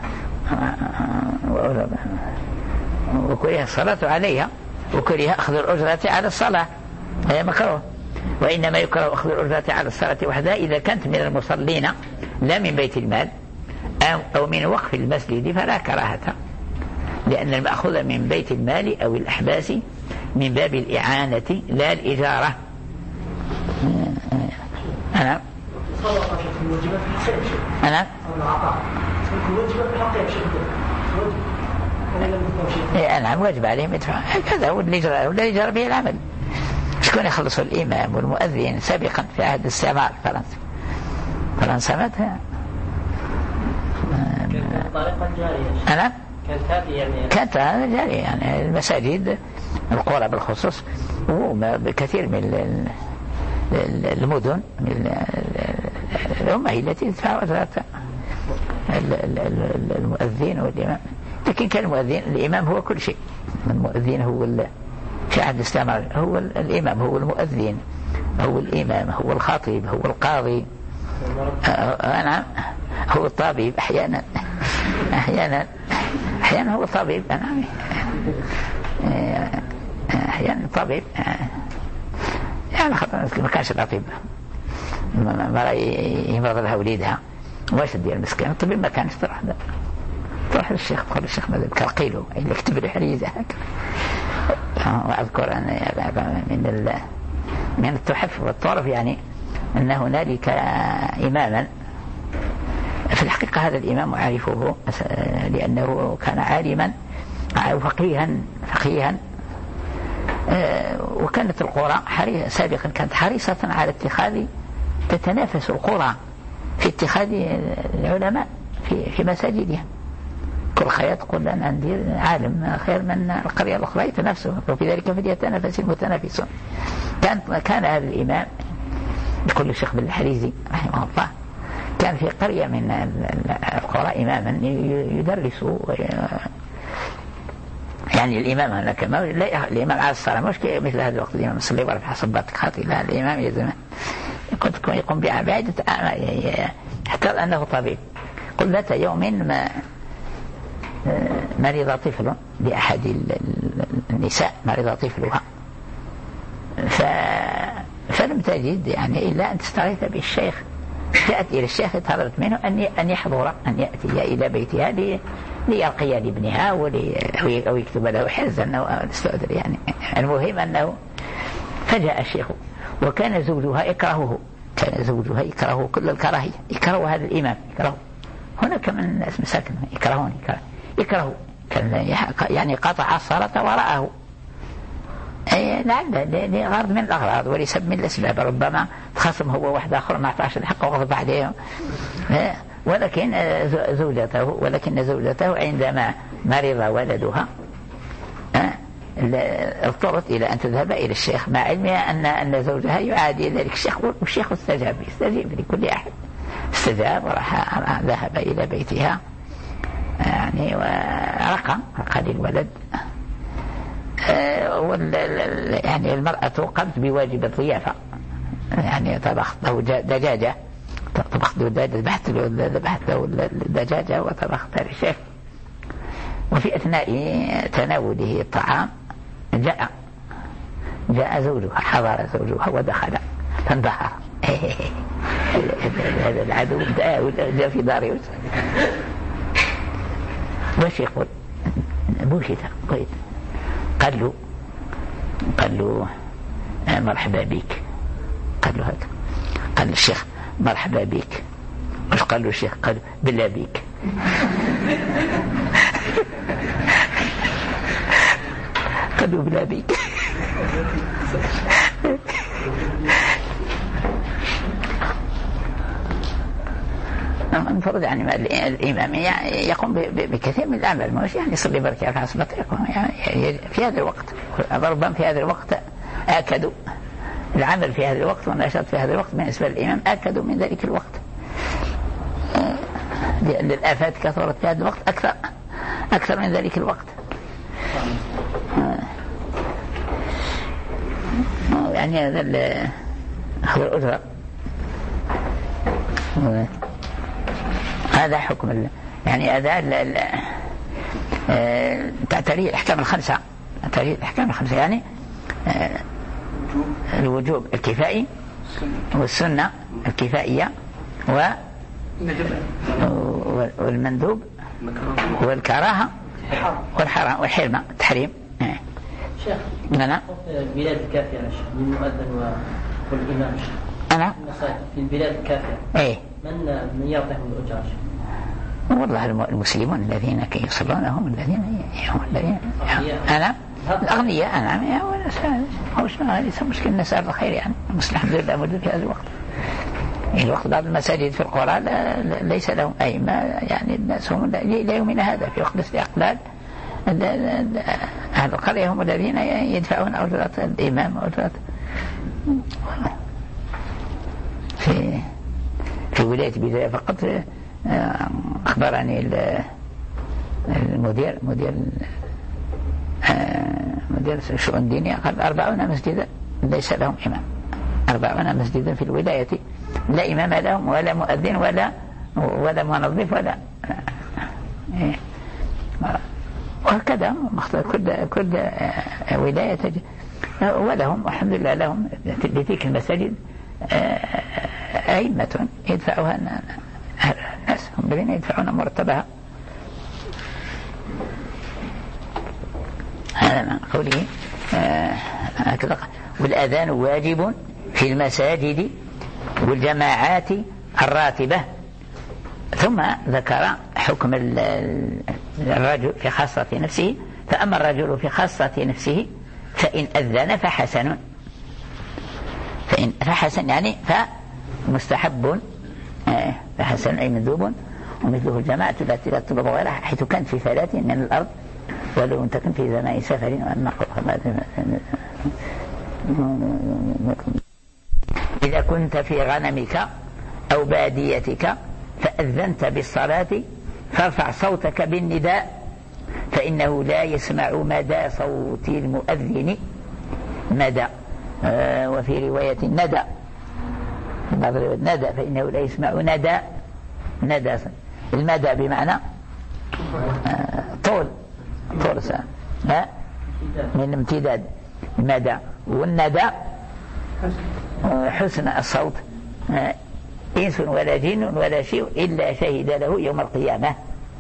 وكره الصلاة عليها وكره أخذ الأجرة على الصلاة هي مكروه وإنما يكره أخذ الأجرة على الصلاة وحدها إذا كانت من المصلين لا من بيت المال أو من وقف المسجد فلا كراهة لأن المأخوذ من بيت المال أو الأحباس من باب الإعانة لا الإجارة. أنا أنا أنا واجب عليهم يدفع هذا هو الإجراء ولا يجرى به العمل شكون يخلصوا الإمام والمؤذن سابقا في عهد الاستعمار فرنسا فرنسا ماتها أنا كانت هذا جاري يعني المساجد القرى بالخصوص وكثير من المدن هم هي التي تدفع أجرة المؤذن والإمام لكن كان المؤذن الإمام هو كل شيء المؤذن هو في عهد الاستعمار هو الإمام هو المؤذن هو الإمام هو الخطيب هو القاضي أنا هو الطبيب أحيانا أحيانا أحيانا هو الطبيب أنا أحيانا الطبيب يعني خطأ ما كانش الطبيب ما يمرض لها وليدها واش ديال المسكين الطبيب ما كانش تروح تروح للشيخ تقول الشيخ ماذا كالقيلو اللي يكتب له حريزة هكذا. وأذكر أن من من التحف والطرف يعني أن هنالك إماما في الحقيقة هذا الإمام أعرفه لأنه كان عالما فقيها فقيها وكانت القرى سابقا كانت حريصة على اتخاذ تتنافس القرى في اتخاذ العلماء في في مساجدها كل خير تقول أنا عندي عالم خير من القرية الأخرى يتنافسوا وفي ذلك فليتنافس المتنافسون. كان كان هذا الإمام يقول الشيخ بن الحريزي رحمه الله كان في قرية من القرى إماما يدرس يعني الإمام هناك ما لا الإمام على الصلاة مش مثل هذا الوقت الإمام يصلي ولا في حسبات خاطئ لا الإمام يزمن كنت يقوم بعبادة حتى أنه طبيب. قل ذات يوم ما مرض طفل لأحد النساء مرض طفلها ف... فلم تجد يعني إلا أن تستغيث بالشيخ جاءت إلى الشيخ طلبت منه أن أن يحضر أن يأتي إلى بيتها ليرقي لابنها أو يكتب له حرزا أو استأذر يعني. المهم أنه فجاء الشيخ وكان زوجها يكرهه، كان زوجها يكرهه كل الكراهية، يكره هذا الإمام، يكره. هناك من الناس مساكن يكرهون يكره, يكره. كان يعني قطع الصلاة وراءه لعل لغرض من الأغراض ولسبب من الأسباب، ربما تخصم هو واحد آخر ما أعطاش الحق وغضب عليه. ولكن زوجته ولكن زوجته عندما مرض ولدها اضطرت إلى أن تذهب إلى الشيخ مع علمها أن أن زوجها يعادي ذلك الشيخ، والشيخ استجاب يستجيب لكل أحد، استجاب وراح ذهب إلى بيتها يعني ورقى رقى للولد. يعني المرأة قامت بواجب الضيافة، يعني طبخت له دجاجة، طبخت له دجاجة، ذبحت له الدجاجة وطبختها للشيخ. وفي أثناء تناوله الطعام جاء جاء زوجها، حضر زوجها ودخل فانبهر هذا العدو جاء في دار يوسف. وش يقول؟ بوشت قلت قال له قال له مرحبا بك. قال له هذا، قال الشيخ مرحبا بك. وش قال له الشيخ؟ قال بالله بك. قال له بالله بك. انفرد يعني الإمام يقوم بكثير من الأعمال، مش يعني يصلي بركة في عصر يعني في هذا الوقت، ربما في هذا الوقت آكدوا العمل في هذا الوقت والنشاط في هذا الوقت بالنسبة للإمام آكدوا من ذلك الوقت، لأن الآفات كثرت في هذا الوقت أكثر أكثر من ذلك الوقت. يعني هذا أخذ الأجرة، هذا حكم يعني هذا تعتريه الأحكام الخمسة، تعتريه الأحكام الخمسة يعني الوجوب الكفائي والسنة الكفائية والمندوب والكراهة والحرام والحرمة التحريم. شيخ أنا البلاد الكافية للمؤذن والإمام أنا في البلاد الكافية إيه من من يعطيهم الأجر؟ والله المسلمون الذين كي يصلون هم الذين هم الذين أنا الأغنياء أنا وش ما ليس مشكلة نسأل الخير يعني المسلم الحمد لله موجود في هذا الوقت. الوقت بعض المساجد في القرى ليس لهم أي ما يعني الناس هم لا يومنا هذا في وقت الاستقلال أهل القرية هم الذين يدفعون أجرة الإمام وأجرة في في ولاية بجاية فقط. أخبرني المدير مدير مدير الشؤون الدينية قال أربعون مسجدا ليس لهم إمام، أربعون مسجدا في الولاية لا إمام لهم ولا مؤذن ولا ولا منظف ولا وهكذا كل كل ولاية ولهم والحمد لله لهم لتلك المساجد أئمة يدفعها الناس هم الذين يدفعون مرتبها. هذا ما قوله هكذا. والأذان واجب في المساجد والجماعات الراتبة. ثم ذكر حكم الرجل في خاصة نفسه، فأما الرجل في خاصة نفسه فإن أذن فحسن، فإن فحسن يعني فمستحب فحسن أي مندوب، ومثله الجماعة التي لا تطلب غيرها حيث كانت في فلاة من الأرض ولو أن تكن في زمان سفر وأما إذا كنت في غنمك أو باديتك فأذنت بالصلاة فارفع صوتك بالنداء فإنه لا يسمع مدى صوت المؤذن مدى، آه وفي رواية ندى ندى فإنه لا يسمع ندى ندى المدى بمعنى آه طول طول ساعة من امتداد مدى، والندى آه حسن الصوت آه إنس ولا جن ولا شيء إلا شهد له يوم القيامة.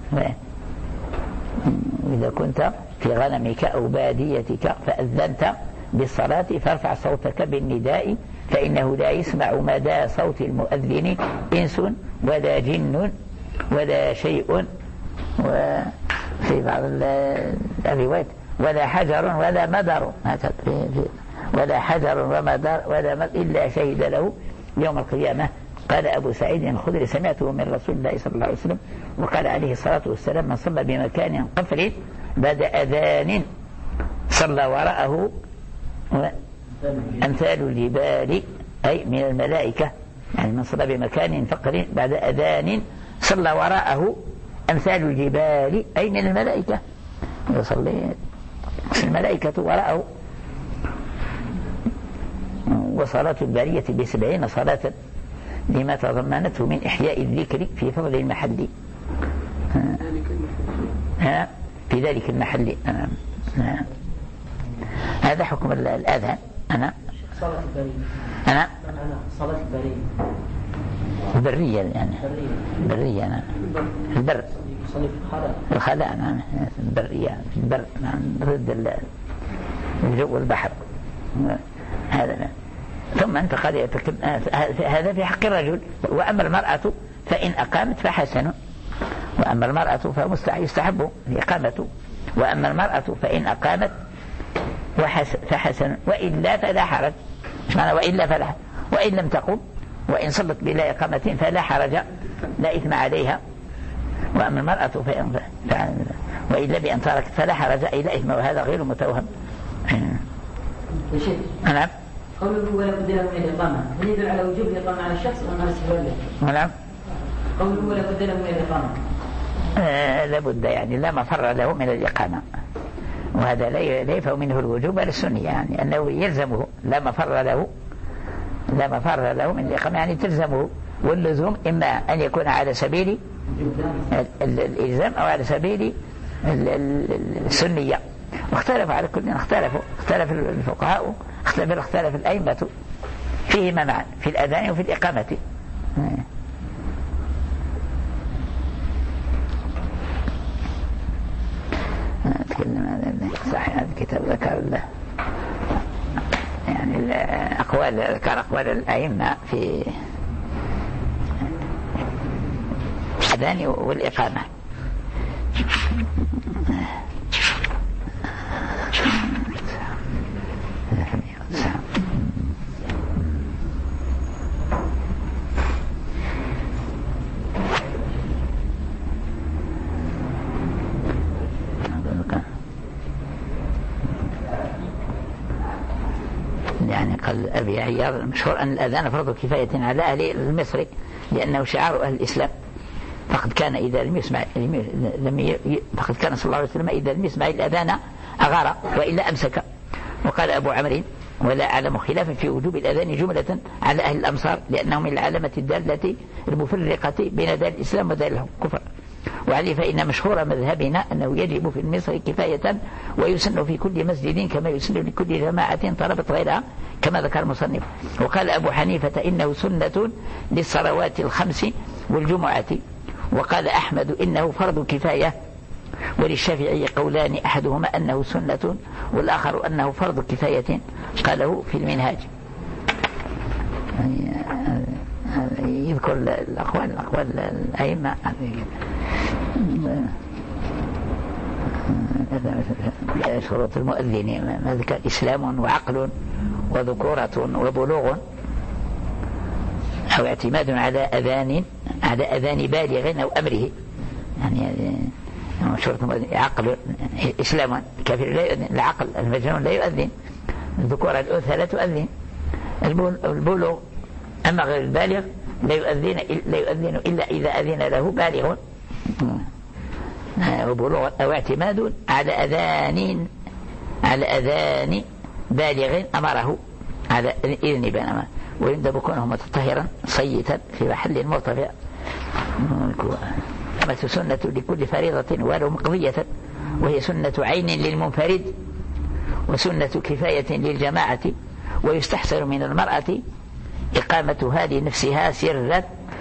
إذا كنت في غنمك أو باديتك فأذنت بالصلاة فارفع صوتك بالنداء فإنه لا يسمع مدى صوت المؤذن إنس ولا جن ولا شيء، وفي بعض الروايات ولا حجر ولا مدر، ولا حجر ومدر ولا مدر إلا شهد له يوم القيامة. قال أبو سعيد الخدري سمعته من رسول الله صلى الله عليه وسلم وقال عليه الصلاة والسلام: من صلى بمكان قفر بعد أذان صلى وراءه أمثال الجبال، أي من الملائكة، يعني من صلى بمكان فقر بعد أذان صلى وراءه أمثال الجبال، أي من الملائكة، يصلي الملائكة وراءه. وصلاة البرية بسبعين صلاة لما تضمنته من إحياء الذكر في فضل المحل ها في ذلك المحل. ها. هذا حكم الأذان. أنا صلاة البرية أنا صلاة البرية البرية يعني البرية أنا البر يصلي في الخلاء الخلاء نعم البرية البر نعم ضد الجو والبحر هذا نعم. ثم انتقل يتكلم هذا في حق الرجل. وأما المرأة فإن أقامت فحسن، وأما المرأة فيستحب الإقامة، وأما المرأة فإن أقامت فحسن وإلا فلا حرج. معنى وإلا فلا حرج. وإن لم تقم وإن صلت بلا إقامة فلا حرج لا إثم عليها. وأما المرأة فإن وإلا بأن تركت فلا حرج أي لا إثم، وهذا غير متوهم. نعم. قوله ولا بد له من الإقامة هل يدل على وجوب الإقامة على الشخص أو على استحبابه؟ نعم. قوله ولا بد له من الإقامة آه لابد يعني لا مفر له من الإقامة، وهذا لا يفهم منه الوجوب بل السنة، يعني أنه يلزمه لا مفر له لا مفر له من الإقامة، يعني تلزمه. واللزوم إما أن يكون على سبيل الإلزام أو على سبيل السنية. واختلفوا على كل اختلفوا اختلف الفقهاء اختلف اختلف الأئمة فيهما معا في الأذان وفي الإقامة. أتكلم هذا صحيح هذا الكتاب ذكر الله يعني الأقوال ذكر أقوال الأئمة في الأذان والإقامة. يعني قال أبي عياض المشهور أن الأذان فرض كفاية على أهل المصر لأنه شعار أهل الإسلام، فقد كان إذا لم يسمع لم ي... فقد كان صلى الله عليه وسلم إذا لم يسمع الأذان أغار وإلا أمسك. وقال أبو عمرو ولا أعلم خلافا في وجوب الأذان جملة على أهل الأمصار لأنه من العلامة الدالة المفرقة بين دار الإسلام ودار الكفر. وعليه فإن مشهور مذهبنا أنه يجب في المصر كفاية ويسن في كل مسجد كما يسن لكل جماعة طلبت غيرها كما ذكر المصنف. وقال أبو حنيفة إنه سنة للصلوات الخمس والجمعة. وقال أحمد إنه فرض كفاية. وللشافعي قولان أحدهما أنه سنة والآخر أنه فرض كفاية قاله في المنهاج. يذكر الأقوال الأقوال الأئمة شروط المؤذن ذكر إسلام وعقل وذكورة وبلوغ أو اعتماد على أذان على أذان بالغ أو أمره، يعني شروط عقل إسلام كافر لا يؤذن، العقل المجنون لا يؤذن، الذكورة الأنثى لا تؤذن، البلوغ أما غير البالغ لا يؤذن لا يؤذن إلا إذا أذن له بالغ وبلوغ أو اعتماد على أذان على أذان بالغ أمره على إذن بينما ويندب كونه متطهرا صيتا في محل مرتفع. كما سنة لكل فريضة ولو مقضية وهي سنة عين للمنفرد وسنة كفاية للجماعة. ويستحسن من المرأة إقامتها لنفسها سرا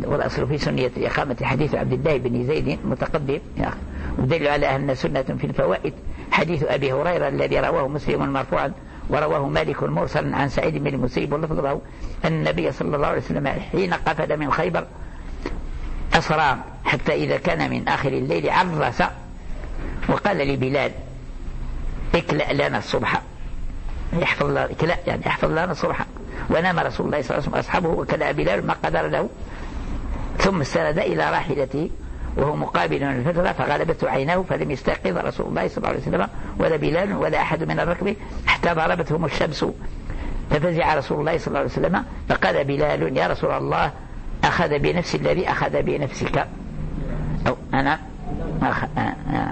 والأصل في سنية إقامة حديث عبد الله بن زيد متقدم ودل على أن سنة في الفوائد حديث أبي هريرة الذي رواه مسلم مرفوعا ورواه مالك مرسلا عن سعيد بن المسيب واللفظ له أن النبي صلى الله عليه وسلم حين قفل من خيبر أسرى حتى إذا كان من آخر الليل عرس وقال لبلال اكلأ لنا الصبح يحفظ الله اكلأ يعني احفظ لنا الصبح ونام رسول الله صلى الله عليه وسلم أصحابه وكلأ بلال ما قدر له ثم استند إلى راحلته وهو مقابل الفجر فغلبته عيناه فلم يستيقظ رسول الله صلى الله عليه وسلم ولا بلال ولا أحد من الركب حتى ضربتهم الشمس ففزع رسول الله صلى الله عليه وسلم فقال بلال يا رسول الله أخذ بنفس الذي أخذ بنفسك أو أنا أخ... أنا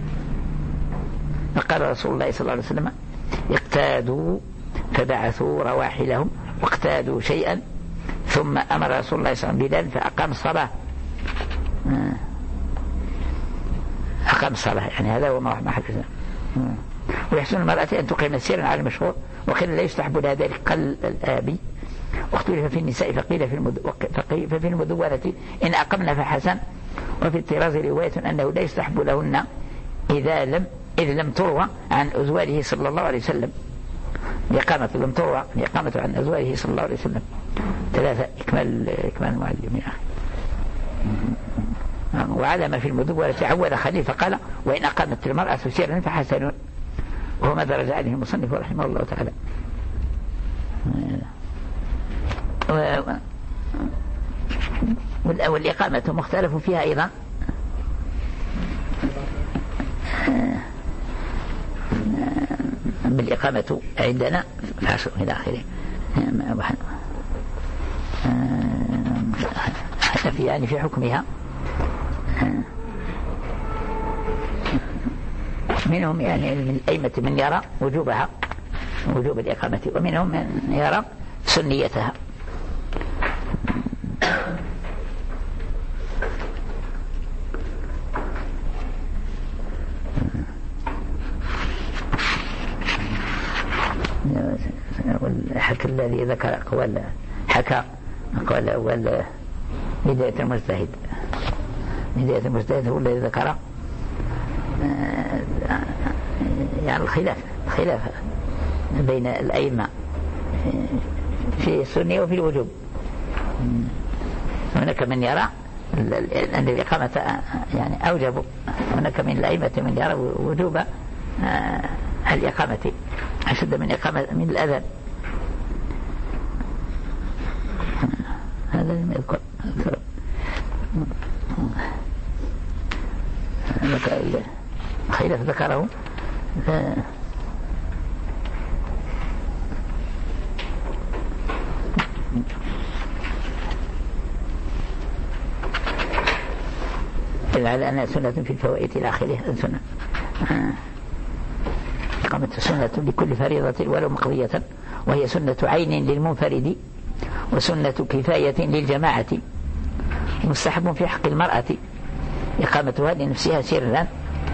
فقال رسول الله صلى الله عليه وسلم اقتادوا فبعثوا رواحلهم واقتادوا شيئا ثم أمر رسول الله صلى الله عليه وسلم بلال فأقام الصلاة أقام الصلاة يعني هذا هو ما حكينا. ويحسن المرأة أن تقيم سيرا على المشهور وقيل لا يستحب لها ذلك قل الآبي واختلف في النساء فقيل في, المد... ففي المدونة إن أقمنا فحسن وفي الطراز رواية أنه لا يستحب لهن إذا لم إذ لم تروى عن أزواجه صلى الله عليه وسلم الإقامة لم تروى الإقامة عن أزواجه صلى الله عليه وسلم. ثلاثة إكمال إكمال المعلم يا أخي. وعلى ما في المدونة عود خليل فقال وإن أقامت المرأة سيرا فحسن وهو ما درج عليه المصنف رحمه الله تعالى. والإقامة مختلف فيها أيضا بالإقامة عندنا فعشر إلى آخره في يعني في حكمها منهم يعني من الأئمة من يرى وجوبها وجوب الإقامة ومنهم من يرى سنيتها. والحكى الذي ذكر أقوال حكى أقوال أول بداية المجتهد بداية المجتهد هو الذي ذكر يعني الخلاف الخلاف بين الأئمة في السنة وفي الوجوب. هناك من يرى أن الإقامة يعني أوجب هناك من الأئمة من يرى وجوب الإقامة أشد من إقامة من الأذان. هذا لم يذكر خلاف ذكره على أنها سنة في الفوائد إلى آخره. سنة إقامة سنة لكل فريضة ولو مقضية وهي سنة عين للمنفرد وسنة كفاية للجماعة مستحب في حق المرأة إقامتها لنفسها سرا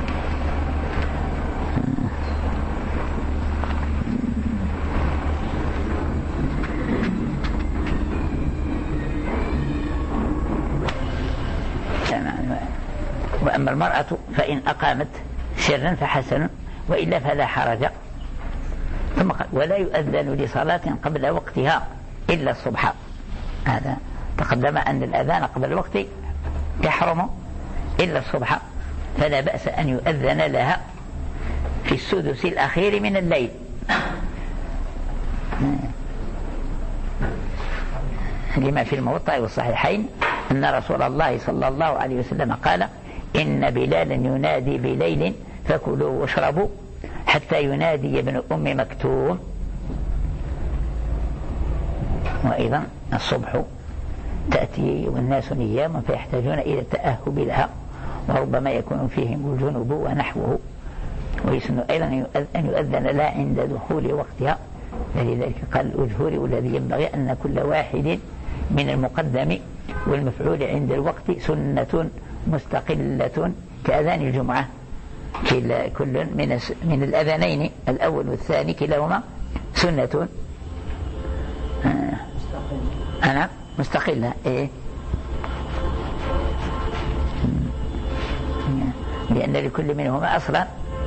وأما المرأة فإن أقامت سرا فحسن وإلا فلا حرج. ثم قال ولا يؤذن لصلاة قبل وقتها إلا الصبح. هذا تقدم أن الأذان قبل الوقت يحرم إلا الصبح فلا بأس أن يؤذن لها في السدس الأخير من الليل لما في الموطأ والصحيحين أن رسول الله صلى الله عليه وسلم قال إن بلالا ينادي بليل فكلوا واشربوا حتى ينادي ابن أم مكتوم. وأيضا الصبح تأتي والناس نيام فيحتاجون إلى التأهب لها وربما يكون فيهم الجنوب ونحوه ويسن أيضا أن يؤذن لها عند دخول وقتها. لذلك قال الأجهور والذي ينبغي أن كل واحد من المقدم والمفعول عند الوقت سنة مستقلة كأذان الجمعة كل من من الأذانين الأول والثاني كلاهما سنة أنا مستقلة إيه لأن لكل منهما أصلا.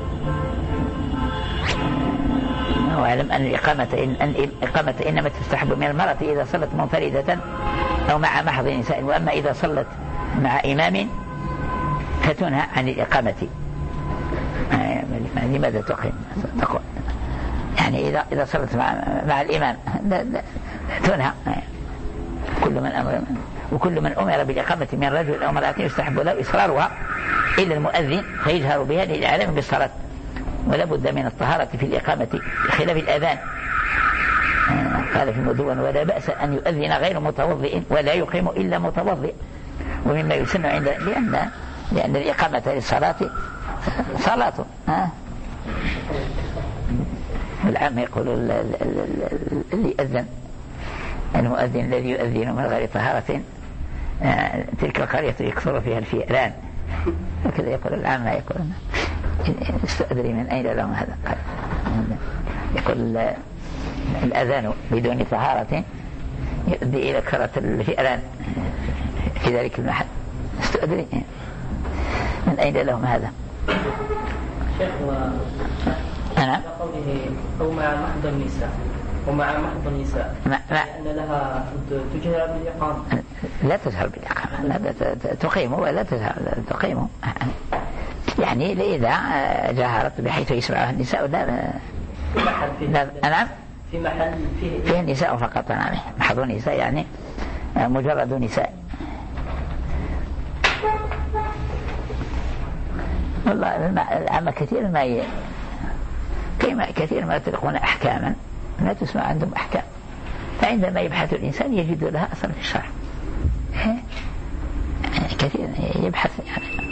واعلم أن الإقامة إن الإقامة إنما تستحب من المرأة إذا صلت منفردة أو مع محض نساء، وأما إذا صلت مع إمام فتنهى عن الإقامة. لماذا تقيم؟ يعني إذا إذا صلت مع مع الإمام تنهى. كل من أمر وكل من أمر بالإقامة من رجل أو امرأة يستحب له إصرارها إلا المؤذن فيجهر بها للإعلام بالصلاة، ولا بد من الطهارة في الإقامة بخلاف الأذان. قال في المدون: ولا بأس أن يؤذن غير متوضئ ولا يقيم إلا متوضئ. ومما يسن عند لأن لأن الإقامة للصلاة صلاة. والعام يقول اللي أذن المؤذن الذي يؤذن من غير طهارة تلك القرية يكثر فيها الفئران، هكذا يقول العامة. يقول استأدري من أين لهم هذا؟ يقول الأذان بدون طهارة يؤدي إلى كثرة الفئران في ذلك المحل. استأدري من أين لهم هذا؟ شيخ أنا قوله أو مع محض النساء ومع محض النساء لأن لها تجهر بالإقامة. لا تجهر بالإقامة، لا تقيم ولا تجهر تقيم. يعني إذا جاهرت بحيث يسمعها النساء لا أنا في محل فيه, فيه النساء فقط. يعني محض النساء يعني مجرد نساء. والله العامة كثير ما ي... كثير ما يطلقون أحكاما لا تسمع عندهم أحكام، فعندما يبحث الإنسان يجد لها أصل في الشرع. كثير يبحث يعني.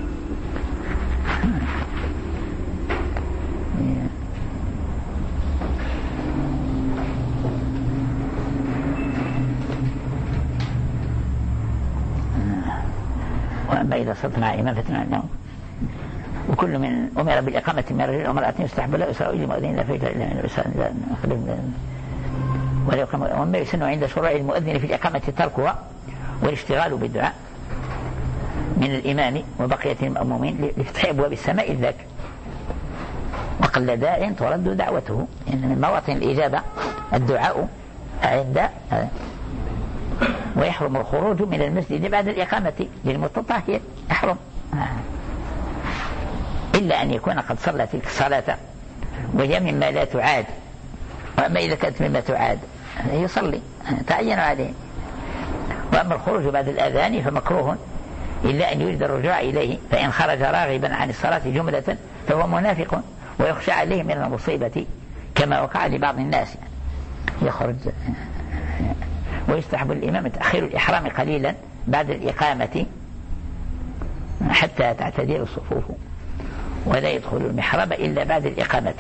وأما إذا صلت مع إمام فتنة النوم. وكل من أمر بالإقامة من رجل أو امرأة يستحب له إسراء المؤذن لا فيجر إلا من الإسلام. وما يسن عند شروع المؤذن في الإقامة تركها والاشتغال بالدعاء من الإمام وبقية المأمومين لفتح أبواب السماء الذاك. وقل داع ترد دعوته، إن من مواطن الإجابة الدعاء عند. ويحرم الخروج من المسجد بعد الإقامة للمتطهر، يحرم إلا أن يكون قد صلى تلك الصلاة وهي مما لا تعاد. وأما إذا كانت مما تعاد يصلي تعين عليه. وأما الخروج بعد الأذان فمكروه إلا أن يريد الرجوع إليه، فإن خرج راغبا عن الصلاة جملة فهو منافق ويخشى عليه من المصيبة كما وقع لبعض الناس. يخرج. ويستحب الإمام تأخير الإحرام قليلا بعد الإقامة حتى تعتدل الصفوف، ولا يدخل المحراب إلا بعد الإقامة.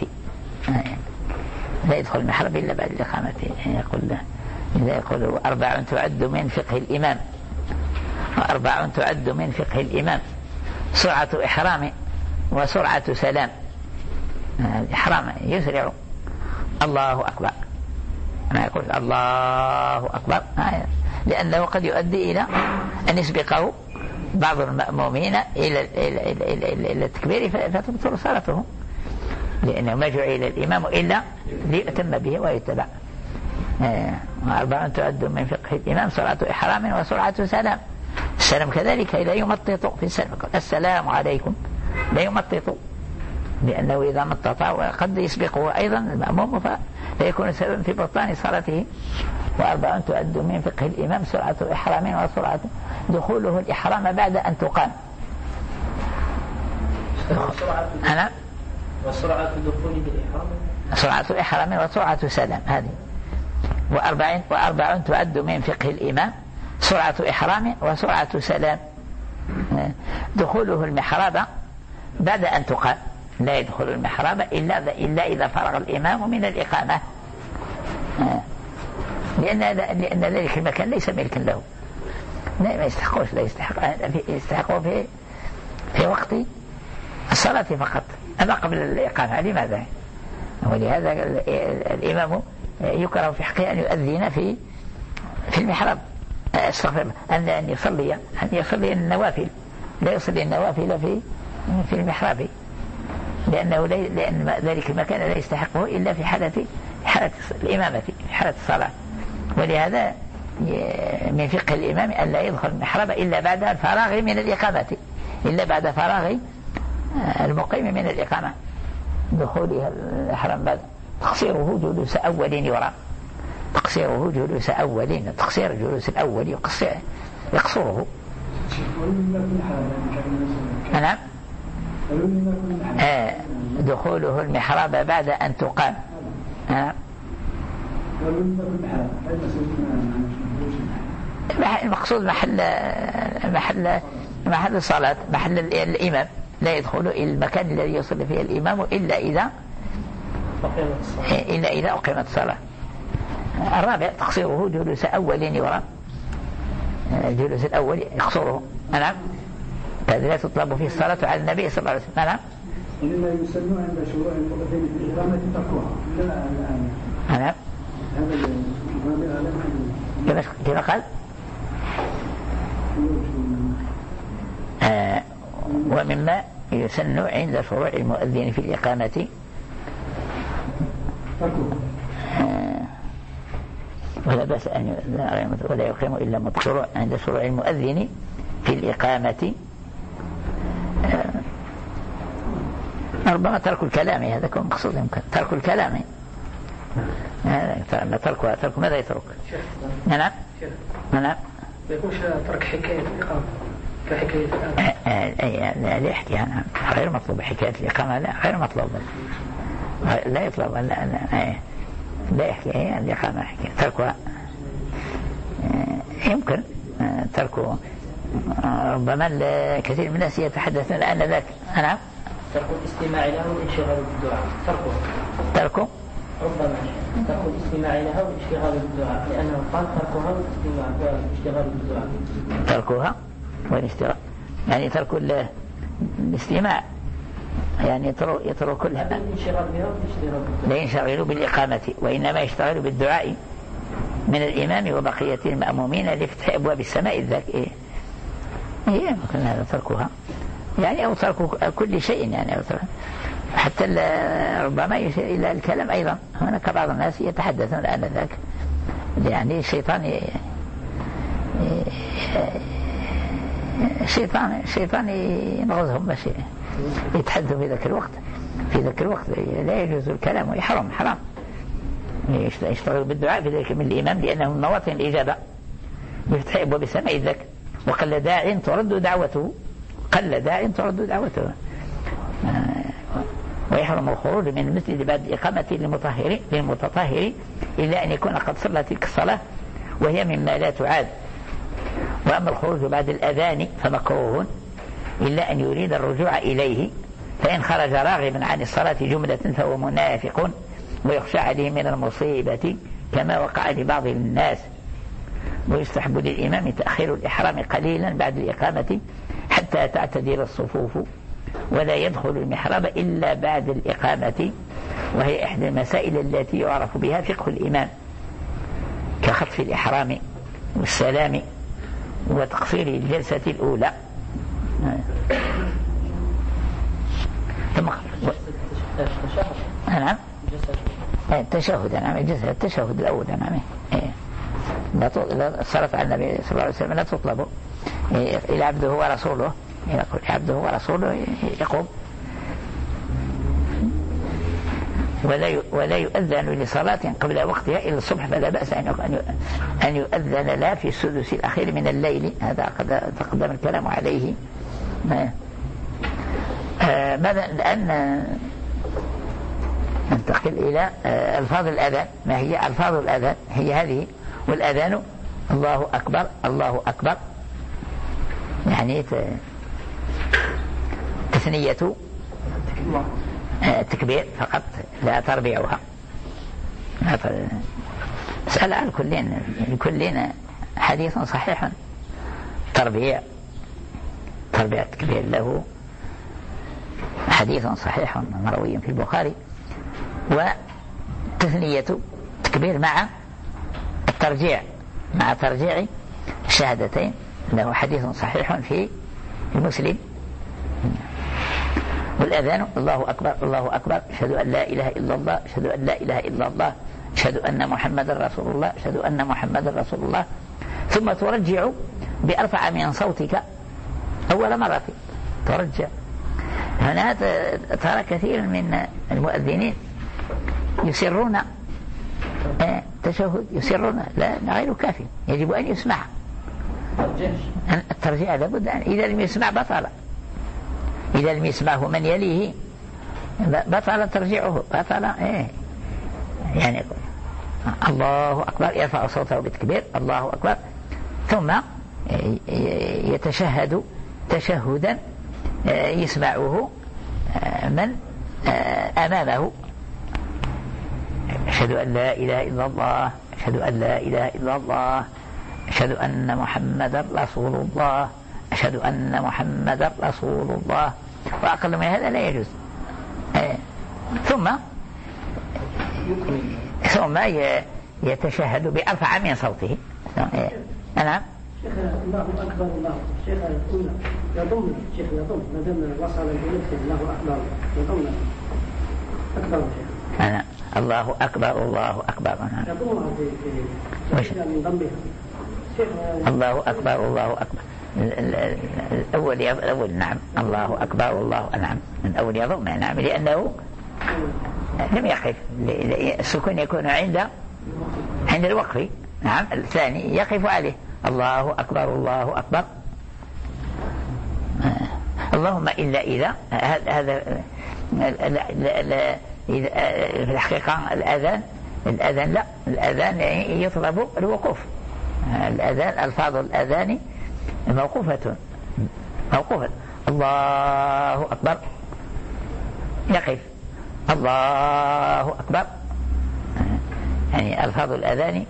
لا يدخل المحراب إلا بعد الإقامة. يقول إذا يقول أربع تعد من فقه الإمام، وأربع تعد من فقه الإمام: سرعة إحرام وسرعة سلام. الإحرام يسرع، الله أكبر، ما يقول الله أكبر، لأنه قد يؤدي إلى أن يسبقه بعض المأمومين إلى إلى التكبير فتبطل صلاته، لأنه ما جعل الإمام إلا ليؤتم به ويتبع. وأربع تعد من فقه الإمام: سرعة إحرام وسرعة سلام. السلام كذلك لا يمطط في السلام، السلام عليكم لا يمطط، لأنه إذا مطط قد يسبقه أيضا المأموم فيكون سبب في بطلان صلاته. وأربع تعد من فقه الإمام: سرعة إحرام وسرعة دخوله الإحرام بعد أن تقام. أنا وسرعة دخوله الإحرام سرعة إحرام وسرعة سلام هذه. وأربع وأربع تعد من فقه الإمام: سرعة إحرام وسرعة سلام. دخوله المحراب بعد أن تقام، لا يدخل المحراب إلا إلا إذا فرغ الإمام من الإقامة، لأن لأن ذلك المكان ليس ملكا له، لا ما يستحقوش، لا يستحق يستحقه في في وقت الصلاة فقط، أما قبل الإقامة. لماذا؟ ولهذا الإمام يكره في حقه أن يؤذن في في المحراب، استغفر أن أن يصلي أن يصلي النوافل، لا يصلي النوافل في في المحراب، لأنه لأن ذلك المكان لا يستحقه إلا في حالة حالة الإمامة، في حالة الصلاة. ولهذا من فقه الإمام أن لا يدخل المحراب إلا بعد الفراغ من الإقامة، إلا بعد فراغ المقيم من الإقامة. دخولها الإحرام بعد تقصيره جلوس أول يرى، تقصيره جلوس أول، تقصير جلوس الأول يقصر يقصره. نعم. آه دخوله المحراب بعد أن تقام. آه. المقصود محل محل محل الصلاة، محل الإمام، لا يدخل إلى المكان الذي يصلي فيه الإمام إلا إذا إلا إذا أقيمت الصلاة. الرابع تقصيره جلوس أول يرى، جلوس الأول يقصره. نعم. هذا لا تطلب فيه الصلاة على النبي صلى الله عليه وسلم. نعم. إنما يسمى عند شروع المؤذن في الإقامة تقوى. نعم. كما قال آه ومما يسن عند شروع المؤذن في الإقامة آه ولا بأس أن ولا يقيم إلا مطشروع عند شروع المؤذن في الإقامة. آه ربما ترك الكلام، هذا كون مقصود، يمكن ترك الكلام. ما ترك ترك ماذا يترك؟ نعم. نعم. يقولش ترك حكاية الإقامة كحكاية الآن. لا لا يحكي عنها، غير مطلوب حكاية الإقامة، لا غير مطلوب، لا يطلب، لا لا لا يحكي الإقامة، حكاية تركها يمكن تركه. ربما كثير من الناس يتحدثون الآن ذاك. نعم. ترك الاستماع له والانشغال بالدعاء، تركه تركه ربما ترك الاستماع لها والاشتغال بالدعاء، لأنه قال تركها والاستماع والاشتغال بالدعاء. تركها والاشتغال يعني ترك الاستماع، يعني يترك يترك كلها، الانشغال بها والاشتغال لا ينشغل بالإقامة، وإنما يشتغل بالدعاء من الإمام وبقية المأمومين لفتح أبواب السماء ذاك. إيه هي ممكن هذا تركها يعني، أو ترك كل شيء يعني، أو ترك حتى ربما يشير إلى الكلام أيضا. هناك بعض الناس يتحدثون الآن ذاك، يعني الشيطان الشيطان الشيطان ينغزهم باش يتحدثوا في ذاك الوقت. في ذاك الوقت لا يجوز الكلام ويحرم، حرام يشتغل بالدعاء في ذلك من الإمام، لأنه من مواطن الإجابة يفتح أبواب السماء ذاك. وقل داع ترد دعوته، قل داع ترد دعوته. ويحرم الخروج من المسجد بعد الإقامة للمطهر للمتطهر إلا أن يكون قد صلى تلك الصلاة، وهي مما لا تعاد. وأما الخروج بعد الأذان فمكروه إلا أن يريد الرجوع إليه، فإن خرج راغبا عن الصلاة جملة فهو منافق ويخشى عليه من المصيبة كما وقع لبعض الناس. ويستحب للإمام تأخير الإحرام قليلا بعد الإقامة حتى تعتدل الصفوف، ولا يدخل المحراب إلا بعد الإقامة، وهي إحدى المسائل التي يعرف بها فقه الإمام، كخطف الإحرام والسلام وتقصير الجلسة الأولى. ثم نعم التشهد، نعم التشهد الأول، نعم لا الصلاة على النبي صلى الله عليه وسلم لا تطلب إلى عبده ورسوله، يقول عبده ورسوله يقوم. ولا ولا يؤذن لصلاة قبل وقتها إلا الصبح، فلا بأس أن يؤذن لا في السدس الأخير من الليل. هذا قد تقدم الكلام عليه. ماذا الآن ننتقل إلى ألفاظ الأذان. ما هي ألفاظ الأذان؟ هي هذه: والأذان الله أكبر الله أكبر، يعني تثنية التكبير فقط لا تربيعها. سأل عن كلنا لكلنا حديث صحيح تربيع تربيع التكبير، له حديث صحيح مروي في البخاري. وتثنية التكبير مع الترجيع مع ترجيع الشهادتين، له حديث صحيح في المسلم. والأذان الله أكبر الله أكبر أشهد أن لا إله إلا الله أشهد أن لا إله إلا الله أشهد أن محمدا رسول الله أشهد أن محمدا رسول الله. ثم ترجع بأرفع من صوتك أول مرة ترجع. هنا ترى كثير من المؤذنين يسرون تشهد يسرون، لا غير كافي، يجب أن يسمع. الترجيع لابد أن إذا لم يسمع بطل، إذا لم يسمعه من يليه بطل ترجيعه بطل. إيه يعني الله أكبر يرفع صوته بالتكبير الله أكبر، ثم يتشهد تشهدا يسمعه من أمامه. أشهد أن لا إله إلا الله أشهد أن لا إله إلا الله أشهد أن محمدا رسول الله أشهد أن محمدا رسول الله، وأقل من هذا لا يجوز. ثم ثم يتشهد بأرفع من صوته. نعم. شيخ الله أكبر الله شيخ قلنا يضم شيخ يضم ما دام وصل الجلسة الله أكبر يضم أكبر شيخ. أنا الله أكبر الله أكبر أنا يضمها في في من ضمها. الله أكبر الله أكبر الأول الأول نعم الله أكبر الله نعم من أول يضم نعم لأنه لم يقف، السكون يكون عند عند الوقف. نعم. الثاني يقف عليه الله أكبر الله أكبر. اللهم إلا إذا هذا في الحقيقة الأذان الأذان لا الأذان يطلب الوقوف. الأذان ألفاظ الأذان موقوفة موقوفة. الله أكبر يقف الله أكبر، يعني ألفاظ الأذان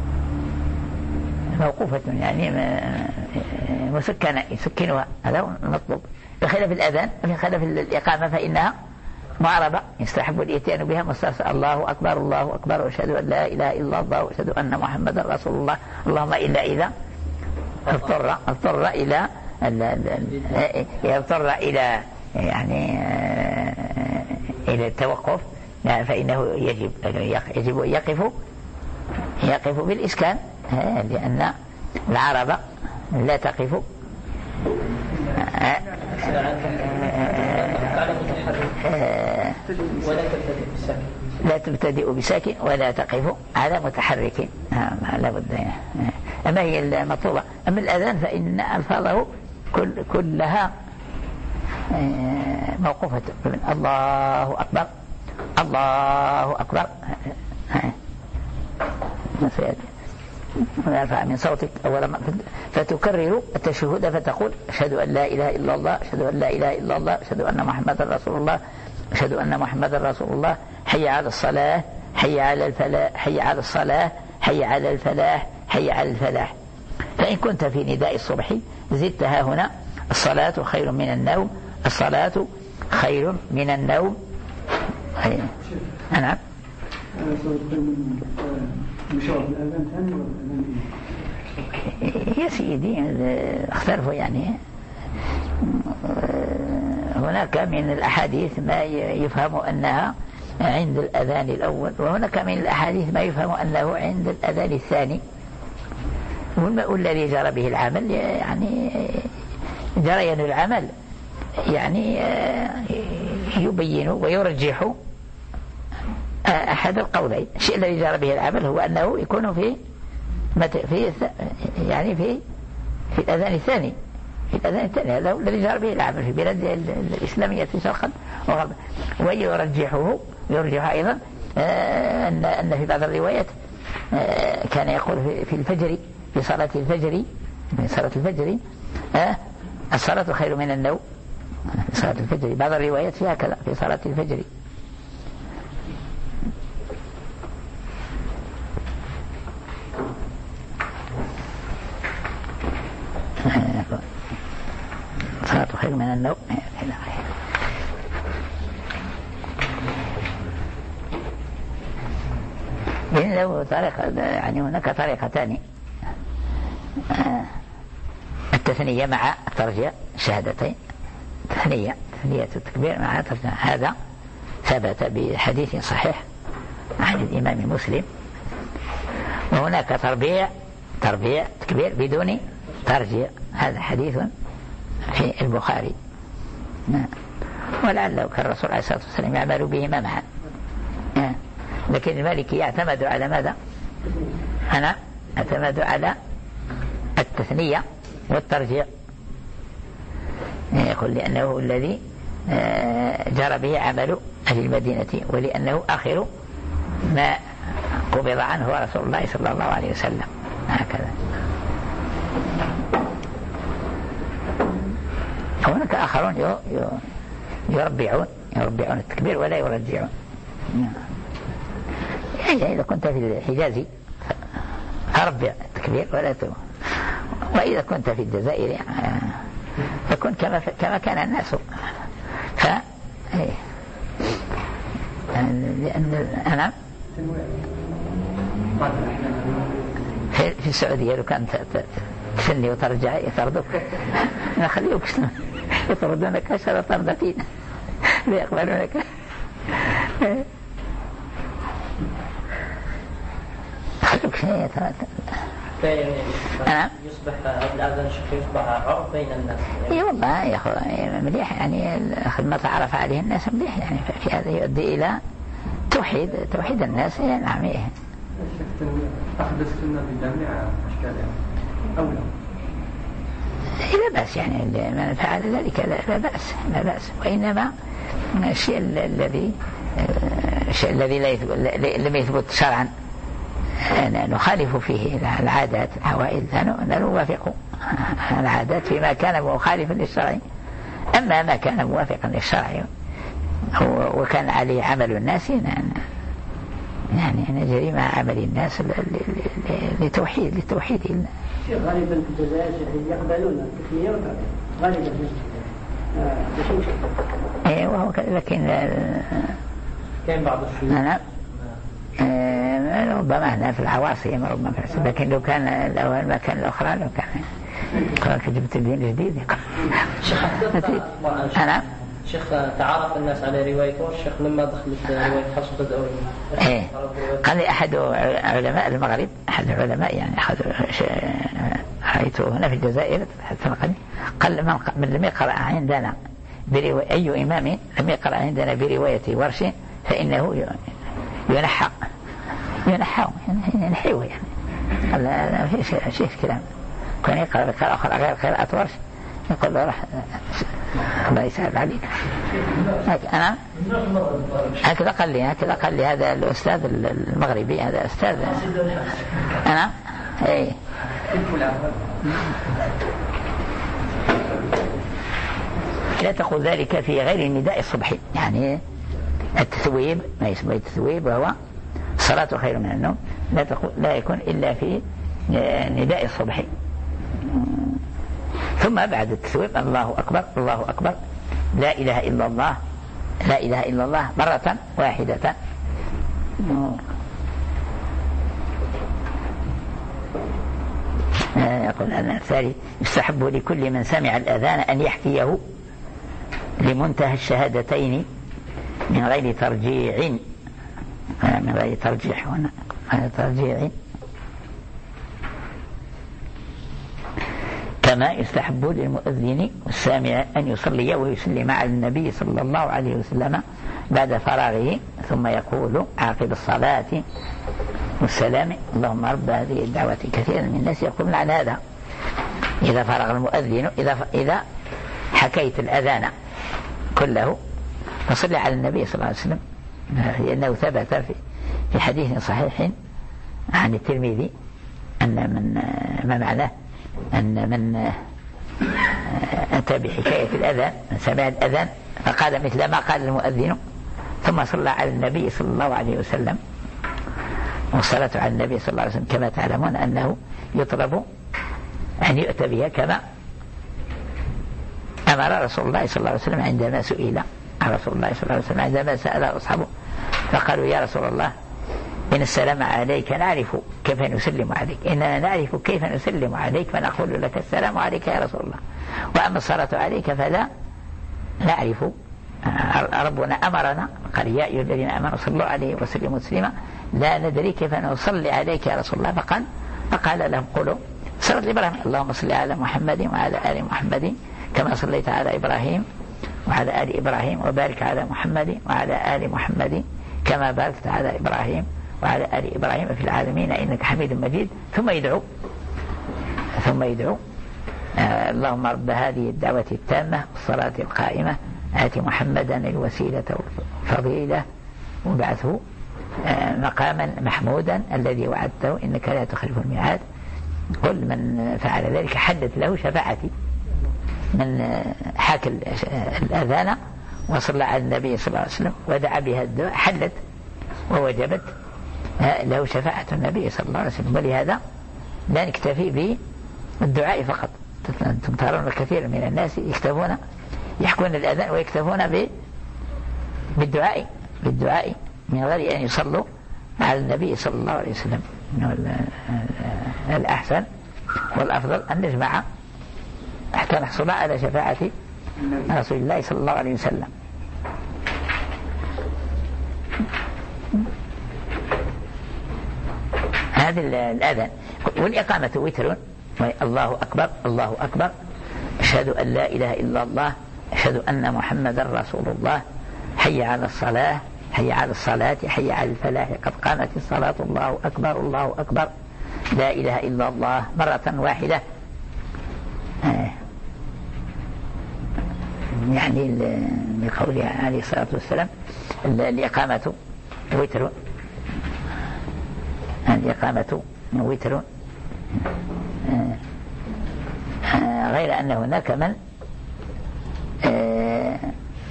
موقوفة يعني مسكنة يسكنها، هذا هو المطلوب. بخلاف الأذان بخلاف الإقامة فإنها معربة يستحب الإتيان بها مسترسل الله أكبر الله أكبر وأشهد أن لا إله إلا الله وأشهد أن محمدا رسول الله. اللهم إلا إذا اضطر اضطر إلى اضطر إلى يعني إلى التوقف فإنه يجب يجب أن يقف يقف بالإسكان، لأن العرب لا تقف لا تبتدئ بساكن ولا تقف على متحرك. لا بد. أما هي المطلوبة. أما الأذان فإن ألفاظه كل كلها موقوفة. الله أكبر الله أكبر ونرفع من صوتك أولا فتكرر التشهد فتقول أشهد أن لا إله إلا الله أشهد أن لا إله إلا الله أشهد أن محمدا رسول الله أشهد أن محمدا رسول الله. حي على الصلاة حي على الفلاح حي على الصلاة حي على الفلاح حي على الفلاح. فإن كنت في نداء الصبح زدتها هنا الصلاة خير من النوم الصلاة خير من النوم. نعم. يا سيدي اختلفوا يعني هناك من الأحاديث ما يفهم أنها عند الأذان الأول، وهناك من الأحاديث ما يفهم أنه عند الأذان الثاني. والذي جرى به العمل يعني جريان العمل يعني يبين ويرجح أحد القولين. الشيء الذي جرى به العمل هو أنه يكون في في يعني في في الأذان الثاني في الأذان الثاني هذا هو الذي جرى به العمل في بلاد الإسلامية شرقا وغربا. ويرجحه يرجح أيضا أن أن في بعض الروايات كان يقول في الفجر في صلاة الفجر في صلاة الفجر الصلاة خير من النوم في صلاة الفجر. بعض الروايات فيها كذا في صلاة الفجر. صلاة خير من النوم. لأن له طريقة يعني هناك طريقتان التثنية مع الترجيع شهادتين. تثنية تثنية التكبير مع ترجمة. هذا ثبت بحديث صحيح عن الإمام مسلم. وهناك تربيع تربيع تكبير بدون ترجيع، هذا حديث في البخاري. ولعله كان الرسول عليه الصلاة والسلام يعمل بهما معا، لكن المالكي يعتمد على ماذا؟ أنا اعتمد على التثنية والترجيع، يقول لأنه الذي جرى به عمل أهل المدينة، ولأنه آخر ما قبض عنه رسول الله صلى الله عليه وسلم. هكذا. هناك آخرون يربعون يربعون التكبير ولا يرجعون. يعني إذا كنت في الحجاز أربع التكبير ولا ترجع، وإذا كنت في الجزائر فكن كما كما كان الناس. ف لأن أنا في, في السعودية لو كانت تسني وترجع يطردوك، نخليوك يطردونك عشر طردتين لا يقبلونك. خلوك شيء أنا يصبح الأذان يصبح عرف بين الناس. اي والله يا اخوي مليح، يعني خدمة تعرف عليه الناس مليح، يعني في هذا يؤدي إلى توحيد توحيد الناس. نعم. ايه أخذ السنة بالجامعة أشكالها أو لا؟ لا بأس، يعني من فعل ذلك لا بأس لا بأس، وإنما الشيء الذي الشيء الذي لم يثبت شرعا نخالف فيه العادات العوائد، لا نوافق العادات فيما كان مخالفا للشرع. أما ما كان موافقا للشرع وكان عليه عمل الناس يعني نجري مع عمل الناس لتوحيد لتوحيد الله. غالبا في الجزائر يقبلون التثنية والترجيع غالبا. ايه وهو لكن كان بعض الشيوخ أنا ربما هنا في العواصم ربما في العواصم، لكن لو كان الأول ما كان الأخرى لو كان قال جبت الدين الجديد. شيخ أنا شيخ تعرف الناس على روايته، الشيخ لما دخلت رواية حفص الدوري إيه قال لي أحد علماء المغرب، أحد العلماء يعني أحد رأيته هنا في الجزائر قال من, من لم يقرأ عندنا برواية أي إمام لم يقرأ عندنا برواية ورش فإنه ينحى ينحى ينحيوه يعني. قال لا ما فيش شيء كلام، كان يقرأ بقراءة أخرى غير قراءة ورش يقول له راح الله يسهل عليك. أنا هكذا قال لي هكذا قال لي هذا الأستاذ المغربي، هذا أستاذ أنا إيه. لا تقول ذلك في غير النداء الصبحي، يعني التثويب ما يسمى التثويب وهو الصلاة خير من النوم، لا تقول لا يكون إلا في نداء الصبحي. ثم بعد التثويب الله أكبر الله أكبر لا إله إلا الله لا إله إلا الله مرة واحدة. يقول أن الثالث يستحب لكل من سمع الأذان أن يحكيه لمنتهى الشهادتين من غير ترجيع من غير ترجيح هنا ترجيع، كما يستحب للمؤذن والسامع أن يصلي ويسلم على النبي صلى الله عليه وسلم بعد فراغه، ثم يقول عقب الصلاة والسلام اللهم رب هذه الدعوة. كثيرا من الناس يقولون على هذا إذا فرغ المؤذن إذا إذا حكيت الأذان كله فصلي على النبي صلى الله عليه وسلم، لأنه ثبت في حديث صحيح عن الترمذي أن من ما معناه أن من أتى بحكاية الأذان من سمع الأذان فقال مثل ما قال المؤذن ثم صلى على النبي صلى الله عليه وسلم. والصلاة على النبي صلى الله عليه وسلم كما تعلمون أنه يطلب أن يؤتى بها كما أمر رسول الله صلى الله عليه وسلم عندما سئل رسول الله صلى الله عليه وسلم عندما سأل أصحابه فقالوا يا رسول الله إن السلام عليك نعرف كيف نسلم عليك، إننا نعرف كيف نسلم عليك فنقول لك السلام عليك يا رسول الله، وأما الصلاة عليك فلا نعرف ربنا أمرنا قال يا أيها الذين آمنوا صلوا عليه وسلموا تسليما لا ندري كيف نصلي عليك يا رسول الله فقال فقال لهم قولوا صلى إبراهيم اللهم صل على محمد وعلى آل محمد كما صليت على إبراهيم وعلى آل إبراهيم وبارك على محمد وعلى آل محمد كما باركت على إبراهيم وعلى آل إبراهيم في العالمين إنك حميد مجيد. ثم يدعو ثم يدعو آه اللهم رب هذه الدعوة التامة والصلاة القائمة آت محمدا الوسيلة والفضيلة وابعثه آه مقاما محمودا الذي وعدته إنك لا تخلف الميعاد. كل من فعل ذلك حدث له شفاعتي من حاك الأذان وصلى على النبي صلى الله عليه وسلم ودعا بها الدعاء حلت ووجبت له شفاعة النبي صلى الله عليه وسلم. ولهذا لا نكتفي بالدعاء فقط. أنتم ترون الكثير من الناس يكتفون يحكون الأذان ويكتفون بالدعاء بالدعاء من غير أن يصلوا على النبي صلى الله عليه وسلم. الأحسن والأفضل أن نجمع حتى نحصل على شفاعة رسول الله صلى الله عليه وسلم. هذا الأذان. والإقامة وتر الله أكبر الله أكبر أشهد أن لا إله إلا الله أشهد أن محمد رسول الله حي على الصلاة حي على الصلاة حي على الفلاح قد قامت الصلاة الله أكبر الله أكبر لا إله إلا الله مرة واحدة. آه. يعني لقوله عليه الصلاة والسلام الإقامة وتر الإقامة وتر آه. آه. غير أن هناك من آه.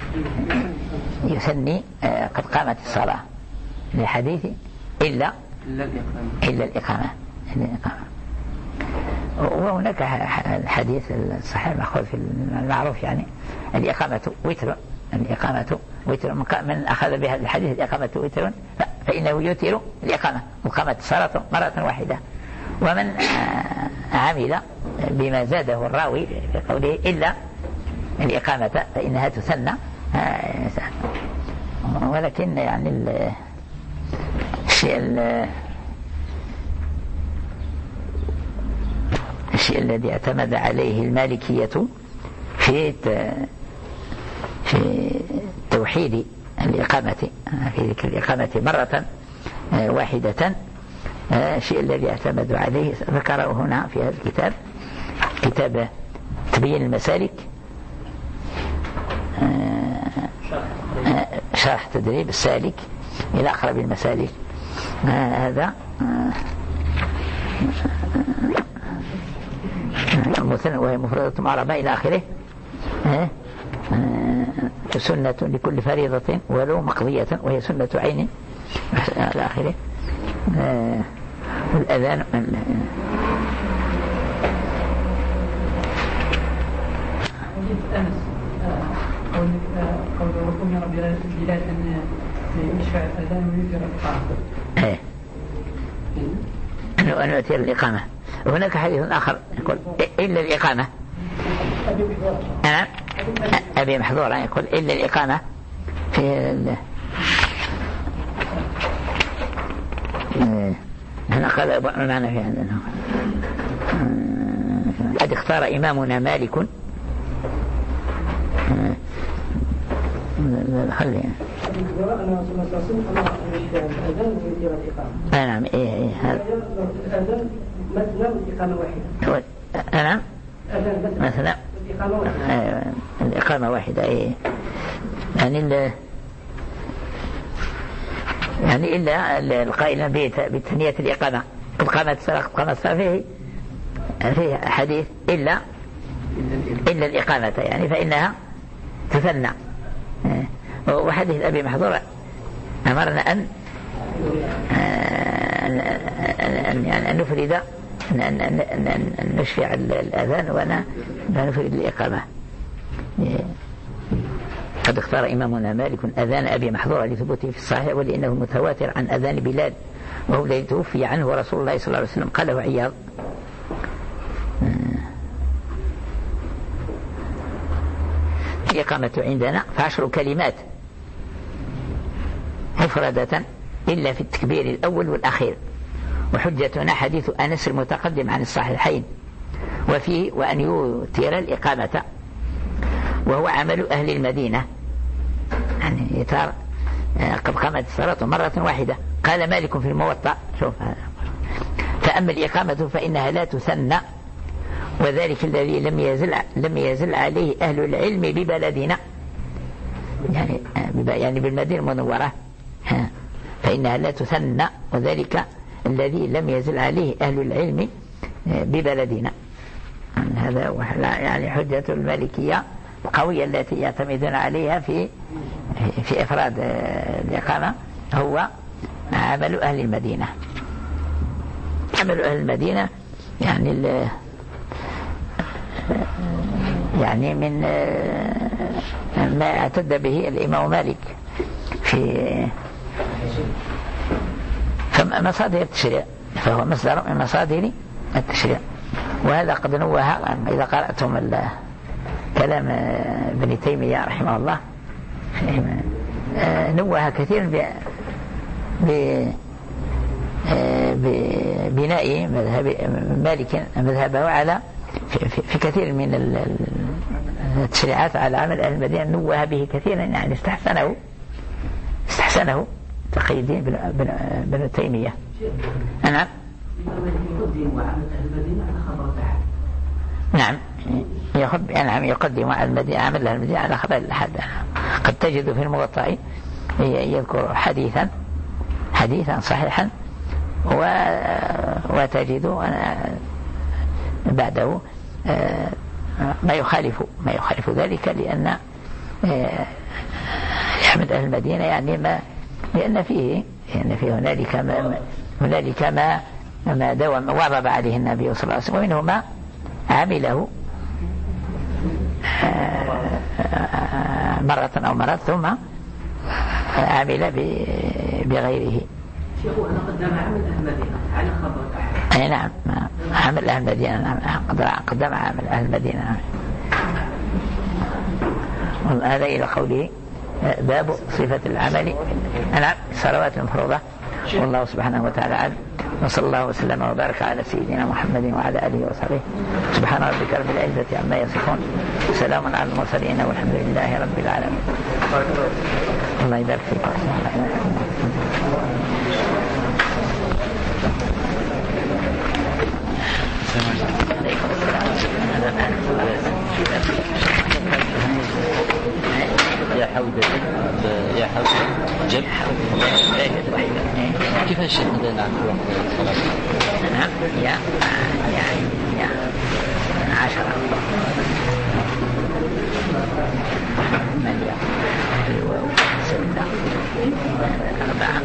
يسني آه. قد قامت الصلاة لحديث إلا إلا الإقامة إلا الإقامة. وهناك الحديث الصحيح المأخوذ في المعروف يعني الإقامة وتر الإقامة وتر من أخذ بهذا الحديث الإقامة وتر فإنه يوتر الإقامة وقامت الصلاة مرة واحدة. ومن عمل بما زاده الراوي في قوله إلا الإقامة فإنها تثنى. ولكن يعني الشيء الشيء الذي اعتمد عليه المالكية في في توحيد الإقامة في ذكر الإقامة مرة واحدة الشيء الذي اعتمدوا عليه ذكره هنا في هذا الكتاب كتاب تبيين المسالك شرح تدريب السالك إلى أقرب المسالك. هذا مثنى وهي مفردة معربة إلى آخره. سنة لكل فريضة ولو مقضية وهي سنة عين إلى آخره. والأذان قول ربكم يرى بلاد أن يشفع الأذان ويجرى الإقامة أن يؤتي الإقامة. وهناك حديث آخر يقول إلا الإقامة أنا أبي محظورا يقول إلا الإقامة في هنا قال معنا في عندنا قد اختار إمامنا مالك خلي نعم إيه إيه هذا مثلا واحدة نعم مثلا الإقامة واحدة إيه يعني ال يعني إلا القائل بتثنية الإقامة قد قامت الصلاة قد قامت الصلاة فيه فيه حديث إلا إلا الإقامة يعني فإنها تثنى. وحديث أبي محظور أمرنا أن أن نفرد أن نشفع الأذان وأن نفرد الإقامة. قد اختار إمامنا مالك أذان أبي محظور لثبوته في الصحيح ولأنه متواتر عن أذان بلال وهو الذي توفي عنه رسول الله صلى الله عليه وسلم قاله عياض. الإقامة عندنا فعشر كلمات مفردة إلا في التكبير الأول والأخير. وحجتنا حديث أنس المتقدم عن الصحيحين وفيه وأن يوتر الإقامة وهو عمل أهل المدينة، يعني يتار قد قامت الصلاة مرة واحدة. قال مالك في الموطأ شوف فأما الإقامة فإنها لا تثنى وذلك الذي لم يزل لم يزل عليه أهل العلم ببلدنا، يعني يعني بالمدينة المنورة، فإنها لا تثنى وذلك الذي لم يزل عليه أهل العلم ببلدنا. هذا يعني حجة المالكية القوية التي يعتمدون عليها في في إفراد الإقامة هو عمل أهل المدينة. عمل أهل المدينة يعني ال يعني من ما اعتد به الإمام مالك في مصادر التشريع، فهو مصدر من مصادر التشريع. وهذا قد نوه إذا قرأتم كلام ابن تيمية رحمه الله نوه كثير ببناء مذهب مالك مذهبه على في, في, في كثير من التشريعات على عمل أهل المدينة، نوه به كثيرا، يعني استحسنه استحسنه تقي الدين بن تيمية. نعم نعم يقدم نعم يقدم على المدينة عمل أهل المدينة على خبر الأحد. قد تجد في الموطأ يذكر حديثا حديثا صحيحا وتجد بعده ما يخالف ما يخالف ذلك، لأن يحمد أهل المدينة يعني ما لأن فيه لأن فيه هنالك ما هنالك ما ما دوم واظب عليه النبي صلى الله عليه وسلم، ومنه ما عمله مرة أو مرات ثم عمل بغيره. شيخ أنا قدم عمل أهل المدينة على خبر أي نعم عمل أهل المدينة قدم عمل أهل المدينة. هذا إلى قوله باب صفة العمل نعم الصلوات المفروضة. والله سبحانه وتعالى عز وصلى الله وسلم وبارك على سيدنا محمد وعلى آله وصحبه. سبحان ربك رب العزة عما يصفون، سلام على المرسلين والحمد لله رب العالمين. الله يبارك فيك. يا حودة يا حودة جب كيف الشيء بدنا نعمل نعم يا يعني يا عشرة مليون ستة أربعة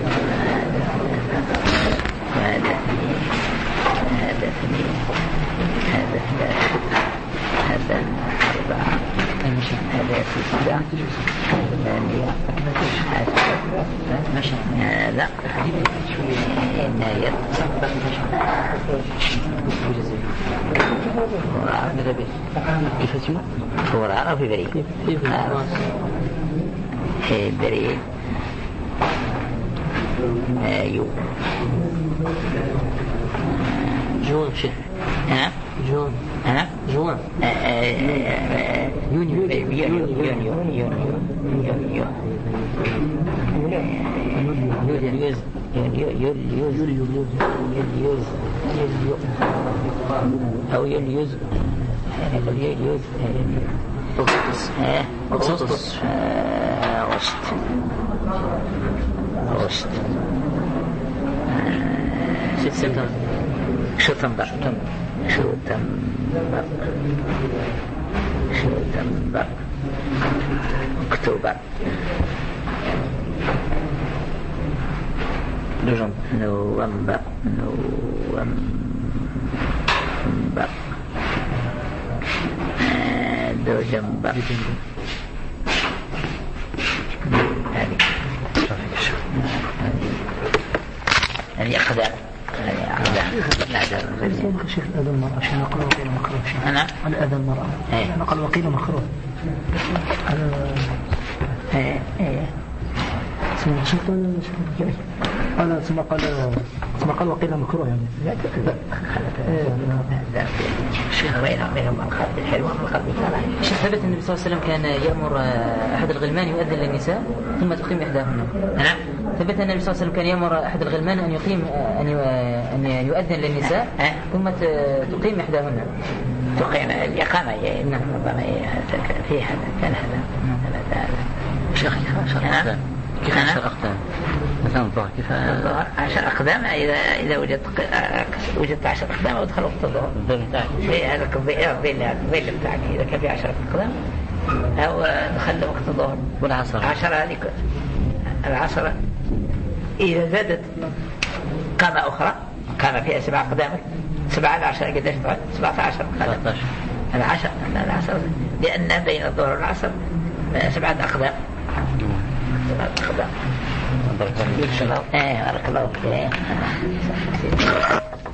هذا هذا اثنين هذا ثلاثة هذا أربعة هذا ستة ثمانية هذا ناير فورا في بريد في بريد مايو جون شيء ها جون ها جون يونيو يونيو يونيو يونيو يوليوز يوليوز يوليوز أو يوليوز يوليوز أغسطس أغسطس أغسط أغسط سبتمبر شتنبر شتنبر شتنبر أكتوبر نوفمبر نوفمبر نوفمبر دجنبر هذه هذه أقدام هذه أقدام شيخ الأذى المرأة عشان نقل وقيل مكروه. أنا الأذى المرأة نقل وقيل مكروه. ايه ايه اسمه سلطان أنا ثم قال ثم قال وقيل مكروه يعني لا تكذب الشيخ بينهم بينهم الخلق الحلوة والخلق الكراهة. الشيخ ثبت النبي صلى الله عليه وسلم كان يأمر أحد الغلمان يؤذن للنساء ثم تقيم إحداهن. نعم. ثبت النبي صلى الله عليه وسلم كان يأمر أحد الغلمان أن يقيم أن يؤذن للنساء ثم تقيم إحداهن. تقيم الإقامة. نعم. في هذا كان هذا. هذا شيخ عشر أقدام. كيف عشر أقدام؟ مثلا الظهر كيف؟ الظهر عشر أقدام إذا إذا وجدت وجدت عشر أقدام أدخل وقت الظهر. في هذا الظل الظل بتاعك إذا كان في عشر أقدام أو دخل وقت الظهر. والعصر. عشرة هذه العصر إذا زادت قامة أخرى قامة فيها سبع أقدام سبعة العشر قديش طلعت؟ سبعة عشر. ثلاثة عشر. العشر العصر لأن بين الظهر والعصر سبعة أقدام. سبعة أقدام. بارك الله فيك. بارك الله فيك.